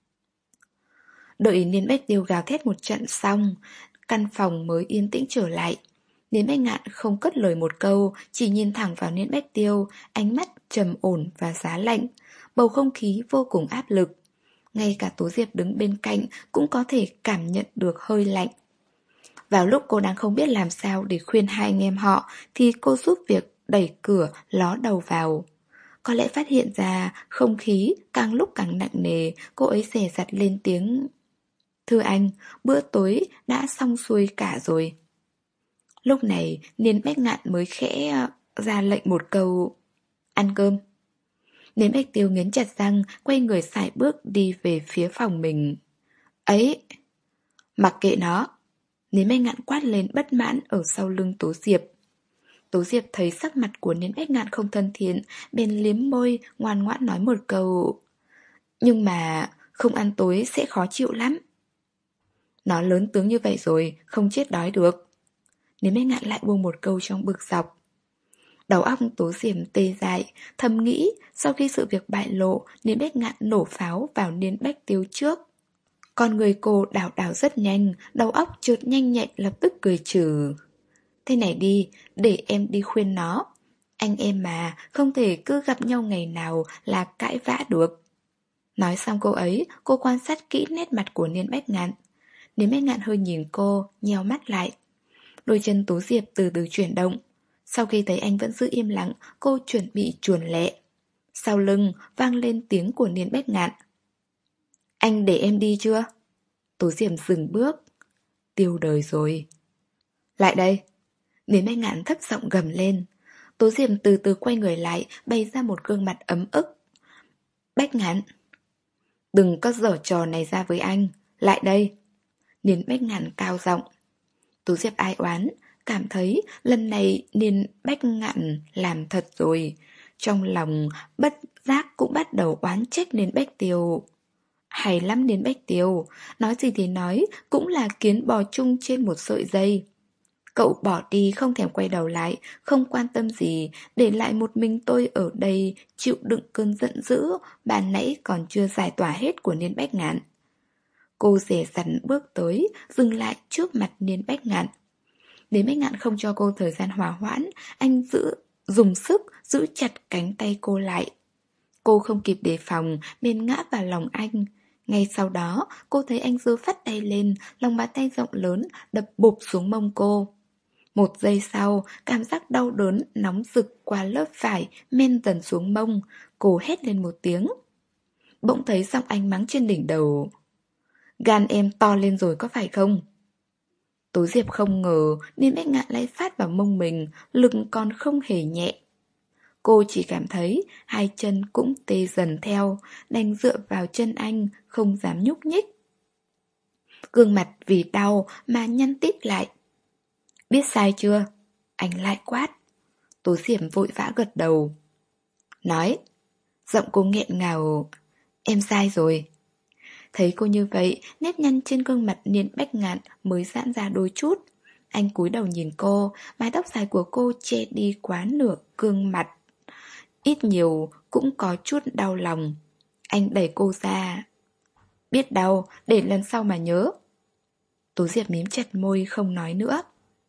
Đợi Niên Bách Tiêu gào thét một trận xong, căn phòng mới yên tĩnh trở lại. Niên Bách Ngạn không cất lời một câu, chỉ nhìn thẳng vào Niên Bách Tiêu, ánh mắt trầm ổn và giá lạnh. Bầu không khí vô cùng áp lực. Ngay cả Tố Diệp đứng bên cạnh cũng có thể cảm nhận được hơi lạnh. Vào lúc cô đang không biết làm sao để khuyên hai anh em họ, thì cô giúp việc đẩy cửa ló đầu vào. Có lẽ phát hiện ra không khí càng lúc càng nặng nề, cô ấy dè dặt lên tiếng: "Thưa anh, bữa tối đã xong xuôi cả rồi." Lúc này Niên Bách Ngạn mới khẽ ra lệnh một câu: "Ăn cơm." Niên Bách Tiêu nghiến chặt răng, quay người sải bước đi về phía phòng mình. "Ấy!" "Mặc kệ nó!" Niên Bách Ngạn quát lên bất mãn ở sau lưng Tố Diệp. Tố Diệp thấy sắc mặt của Niên Bách Ngạn không thân thiện, bèn liếm môi, ngoan ngoãn nói một câu: "Nhưng mà không ăn tối sẽ khó chịu lắm." "Nó lớn tướng như vậy rồi, không chết đói được." Niên Bách Ngạn lại buông một câu trong bực dọc. Đầu óc Tố Diệp tê dại, thầm nghĩ sau khi sự việc bại lộ, Niên Bách Ngạn nổ pháo vào Niên Bách Tiêu trước. Con người cô đảo đảo rất nhanh, đầu óc chợt nhanh nhạy lập tức cười trừ. "Thế này đi, để em đi khuyên nó. Anh em mà, không thể cứ gặp nhau ngày nào là cãi vã được." Nói xong câu ấy, cô quan sát kỹ nét mặt của Niên Bách Ngạn. Niên Bách Ngạn hơi nhìn cô, nheo mắt lại. Đôi chân Tố Diệp từ từ chuyển động. Sau khi thấy anh vẫn giữ im lặng, cô chuẩn bị chuồn lẹ. Sau lưng vang lên tiếng của Niên Bách Ngạn: "Anh để em đi chưa?" Tố Diệp dừng bước. Tiêu đời rồi. "Lại đây!" Niên Bách Ngạn thấp giọng gầm lên. Tố Diệp từ từ quay người lại, bày ra một gương mặt ấm ức. "Bách Ngạn, đừng có giở trò này ra với anh. Lại đây!" Niên Bách Ngạn cao giọng. Tố Diệp ai oán, cảm thấy lần này Niên Bách Ngạn làm thật rồi. Trong lòng bất giác cũng bắt đầu oán trách Niên Bách Tiêu. Hay lắm Niên Bách Tiêu, nói gì thì nói, cũng là kiến bò chung trên một sợi dây. Cậu bỏ đi không thèm quay đầu lại, không quan tâm gì, để lại một mình tôi ở đây chịu đựng cơn giận dữ ban nãy còn chưa giải tỏa hết của Niên Bách Ngạn. Cô dè dặt bước tới, dừng lại trước mặt Niên Bách Ngạn. Niên Bách Ngạn không cho cô thời gian hòa hoãn, anh giữ, dùng sức giữ chặt cánh tay cô lại. Cô không kịp đề phòng, nên ngã vào lòng anh. Ngay sau đó, cô thấy anh giơ phát tay lên, lòng bàn tay rộng lớn đập bụp xuống mông cô. Một giây sau, cảm giác đau đớn nóng rực qua lớp vải men dần xuống mông. Cô hét lên một tiếng. Bỗng thấy giọng anh mắng trên đỉnh đầu: "Gan em to lên rồi có phải không?" Tố Diệp không ngờ Niên Bách Ngạn lại phát vào mông mình, lực còn không hề nhẹ. Cô chỉ cảm thấy hai chân cũng tê dần theo, đành dựa vào chân anh, không dám nhúc nhích. Gương mặt vì đau mà nhăn tít lại. "Biết sai chưa?" Anh lại quát. Tố Diệp vội vã gật đầu. "Nói." Giọng cô nghẹn ngào. "Em sai rồi." Thấy cô như vậy, nếp nhăn trên gương mặt Niên Bách Ngạn mới giãn ra đôi chút. Anh cúi đầu nhìn cô, mái tóc dài của cô che đi quá nửa gương mặt. Ít nhiều cũng có chút đau lòng. Anh đẩy cô ra. "Biết đau, để lần sau mà nhớ." Tố Diệp mím chặt môi không nói nữa.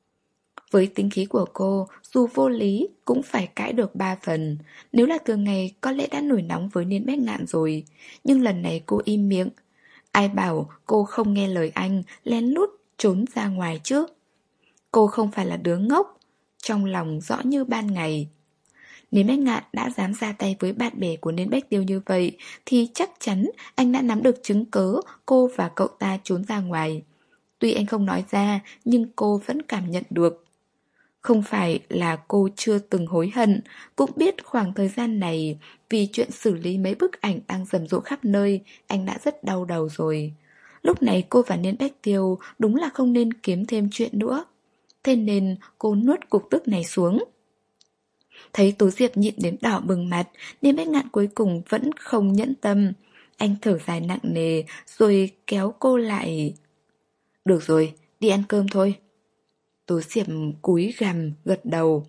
Với tính khí của cô, dù vô lý cũng phải cãi được ba phần. Nếu là thường ngày có lẽ đã nổi nóng với Niên Bách Ngạn rồi. Nhưng lần này cô im miệng. Ai bảo cô không nghe lời anh, lén lút trốn ra ngoài chứ? Cô không phải là đứa ngốc, trong lòng rõ như ban ngày. Niên Bách Ngạn đã dám ra tay với bạn bè của Niên Bách Tiêu như vậy, thì chắc chắn anh đã nắm được chứng cớ cô và cậu ta trốn ra ngoài. Tuy anh không nói ra, nhưng cô vẫn cảm nhận được. Không phải là cô chưa từng hối hận, cũng biết khoảng thời gian này, vì chuyện xử lý mấy bức ảnh đang rầm rộ khắp nơi, anh đã rất đau đầu rồi. Lúc này cô và Niên Bách Tiêu đúng là không nên kiếm thêm chuyện nữa. Thế nên cô nuốt cục tức này xuống. Thấy Tố Diệp nhịn đến đỏ bừng mặt, nên Bách Ngạn cuối cùng vẫn không nhẫn tâm. Anh thở dài nặng nề rồi kéo cô lại. Được rồi, đi ăn cơm thôi. Tố Diệp cúi gằm gật đầu.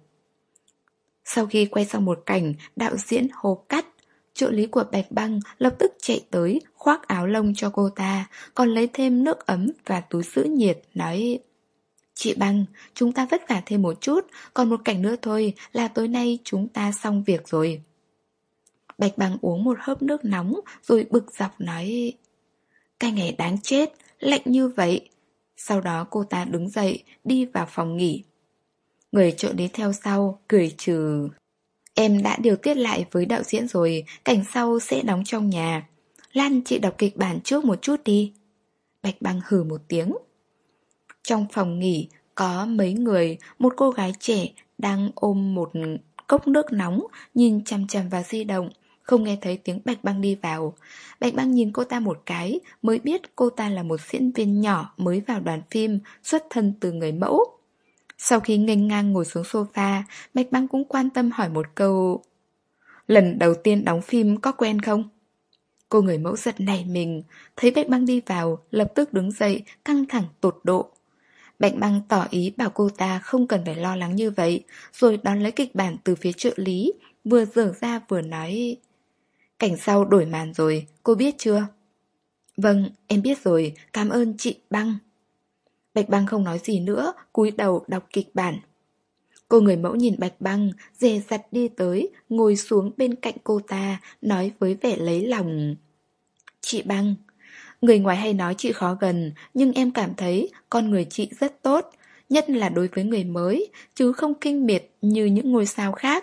Sau khi quay xong một cảnh, đạo diễn hô cắt. Trợ lý của Bạch Băng lập tức chạy tới, khoác áo lông cho cô ta, còn lấy thêm nước ấm và túi sữa nhiệt, nói: Chị Băng, chúng ta vất vả thêm một chút, còn một cảnh nữa thôi là tối nay chúng ta xong việc rồi. Bạch Băng uống một hớp nước nóng rồi bực dọc nói: Cái ngày đáng chết, lạnh như vậy. Sau đó cô ta đứng dậy, đi vào phòng nghỉ. Người trợ lý theo sau, cười trừ: Em đã điều tiết lại với đạo diễn rồi, cảnh sau sẽ đóng trong nhà. Lan, chị đọc kịch bản trước một chút đi. Bạch Băng hừ một tiếng. Trong phòng nghỉ có mấy người, một cô gái trẻ đang ôm một cốc nước nóng, nhìn chằm chằm vào di động, không nghe thấy tiếng Bạch Băng đi vào. Bạch Băng nhìn cô ta một cái, mới biết cô ta là một diễn viên nhỏ mới vào đoàn phim, xuất thân từ người mẫu. Sau khi nghênh ngang ngồi xuống sofa, Bạch Băng cũng quan tâm hỏi một câu: Lần đầu tiên đóng phim có quen không? Cô người mẫu giật nảy mình, thấy Bạch Băng đi vào, lập tức đứng dậy, căng thẳng tột độ. Bạch Băng tỏ ý bảo cô ta không cần phải lo lắng như vậy, rồi đón lấy kịch bản từ phía trợ lý, vừa dở ra vừa nói: Cảnh sau đổi màn rồi, cô biết chưa? Vâng, em biết rồi, cảm ơn chị Băng. Bạch Băng không nói gì nữa, cúi đầu đọc kịch bản. Cô người mẫu nhìn Bạch Băng, dè dặt đi tới, ngồi xuống bên cạnh cô ta, nói với vẻ lấy lòng: Chị Băng, người ngoài hay nói chị khó gần, nhưng em cảm thấy con người chị rất tốt, nhất là đối với người mới, chứ không kinh miệt như những ngôi sao khác.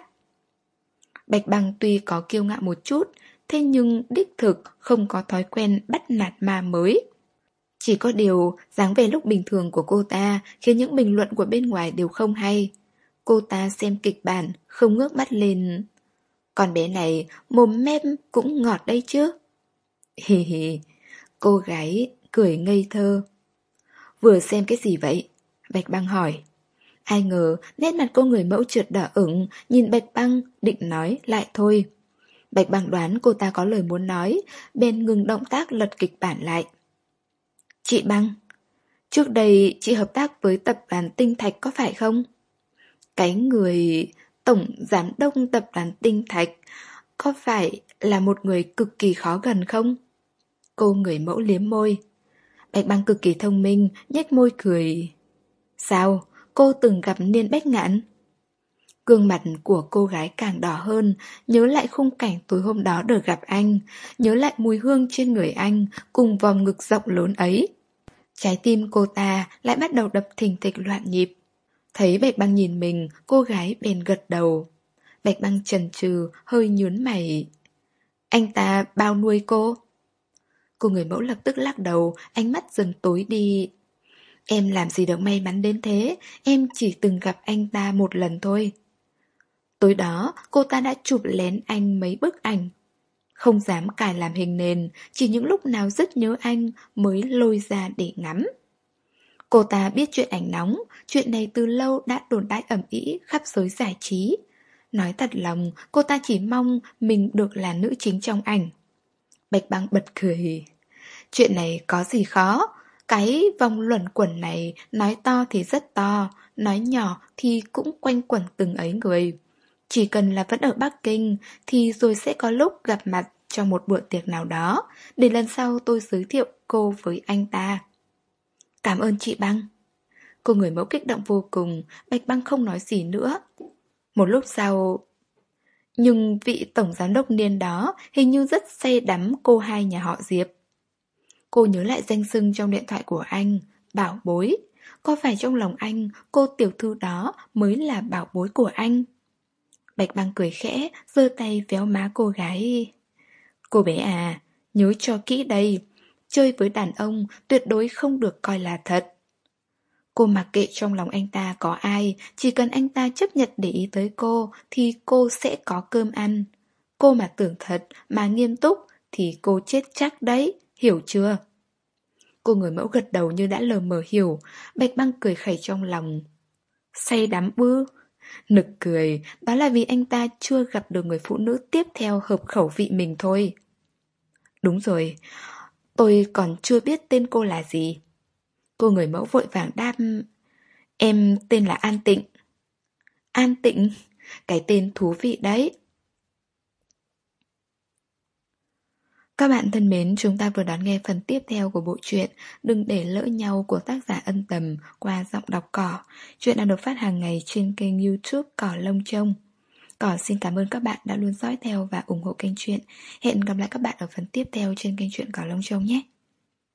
Bạch Băng tuy có kiêu ngạo một chút, thế nhưng đích thực không có thói quen bắt nạt ma mới. Chỉ có điều, dáng vẻ lúc bình thường của cô ta khiến những bình luận của bên ngoài đều không hay. Cô ta xem kịch bản, không ngước mắt lên. Con bé này, mồm mép cũng ngọt đây chứ. Hì hì, cô gái cười ngây thơ. Vừa xem cái gì vậy? Bạch Băng hỏi. Ai ngờ, nét mặt cô người mẫu trượt đỏ ửng, nhìn Bạch Băng, định nói lại thôi. Bạch Băng đoán cô ta có lời muốn nói, bèn ngừng động tác lật kịch bản lại. Chị Băng, trước đây chị hợp tác với tập đoàn Tinh Thạch có phải không? Cái người tổng giám đốc tập đoàn Tinh Thạch có phải là một người cực kỳ khó gần không? Cô người mẫu liếm môi. Bạch Băng cực kỳ thông minh, nhếch môi cười. Sao, cô từng gặp Niên Bách Ngạn? Gương mặt của cô gái càng đỏ hơn, nhớ lại khung cảnh tối hôm đó được gặp anh, nhớ lại mùi hương trên người anh, cùng vòng ngực rộng lớn ấy. Trái tim cô ta lại bắt đầu đập thình thịch loạn nhịp. Thấy Bạch Băng nhìn mình, cô gái bèn gật đầu. Bạch Băng chần chừ, hơi nhướng mày. Anh ta bao nuôi cô? Cô người mẫu lập tức lắc đầu, ánh mắt dần tối đi. Em làm gì được may mắn đến thế, em chỉ từng gặp anh ta một lần thôi. Tối đó, cô ta đã chụp lén anh mấy bức ảnh. Không dám cài làm hình nền, chỉ những lúc nào rất nhớ anh mới lôi ra để ngắm. Cô ta biết chuyện ảnh nóng, chuyện này từ lâu đã đồn đại ầm ĩ khắp giới giải trí. Nói thật lòng, cô ta chỉ mong mình được là nữ chính trong ảnh. Bạch Băng bật cười. Chuyện này có gì khó, cái vòng luẩn quẩn này nói to thì rất to, nói nhỏ thì cũng quanh quẩn từng ấy người. Chỉ cần là vẫn ở Bắc Kinh thì rồi sẽ có lúc gặp mặt trong một bữa tiệc nào đó, để lần sau tôi giới thiệu cô với anh ta. Cảm ơn chị Băng. Cô người mẫu kích động vô cùng, Bạch Băng không nói gì nữa. Một lúc sau... Nhưng vị tổng giám đốc Niên đó hình như rất say đắm cô hai nhà họ Diệp. Cô nhớ lại danh xưng trong điện thoại của anh, bảo bối. Có phải trong lòng anh, cô tiểu thư đó mới là bảo bối của anh? Bạch Băng cười khẽ, giơ tay véo má cô gái. Cô bé à, nhớ cho kỹ đây. Chơi với đàn ông tuyệt đối không được coi là thật. Cô mặc kệ trong lòng anh ta có ai, chỉ cần anh ta chấp nhận để ý tới cô thì cô sẽ có cơm ăn. Cô mà tưởng thật, mà nghiêm túc thì cô chết chắc đấy, hiểu chưa? Cô người mẫu gật đầu như đã lờ mờ hiểu, Bạch Băng cười khẩy trong lòng. Say đắm bư, Nực cười, đó là vì anh ta chưa gặp được người phụ nữ tiếp theo hợp khẩu vị mình thôi. Đúng rồi, tôi còn chưa biết tên cô là gì. Cô người mẫu vội vàng đáp: Em tên là An Tịnh. An Tịnh? Cái tên thú vị đấy. Các bạn thân mến, chúng ta vừa đón nghe phần tiếp theo của bộ truyện Đừng để lỡ nhau của tác giả Ân Tầm qua giọng đọc Cỏ. Chuyện đang được phát hàng ngày trên kênh YouTube Cỏ Lông Trông. Cỏ xin cảm ơn các bạn đã luôn dõi theo và ủng hộ kênh truyện. Hẹn gặp lại các bạn ở phần tiếp theo trên kênh truyện Cỏ Lông Trông nhé.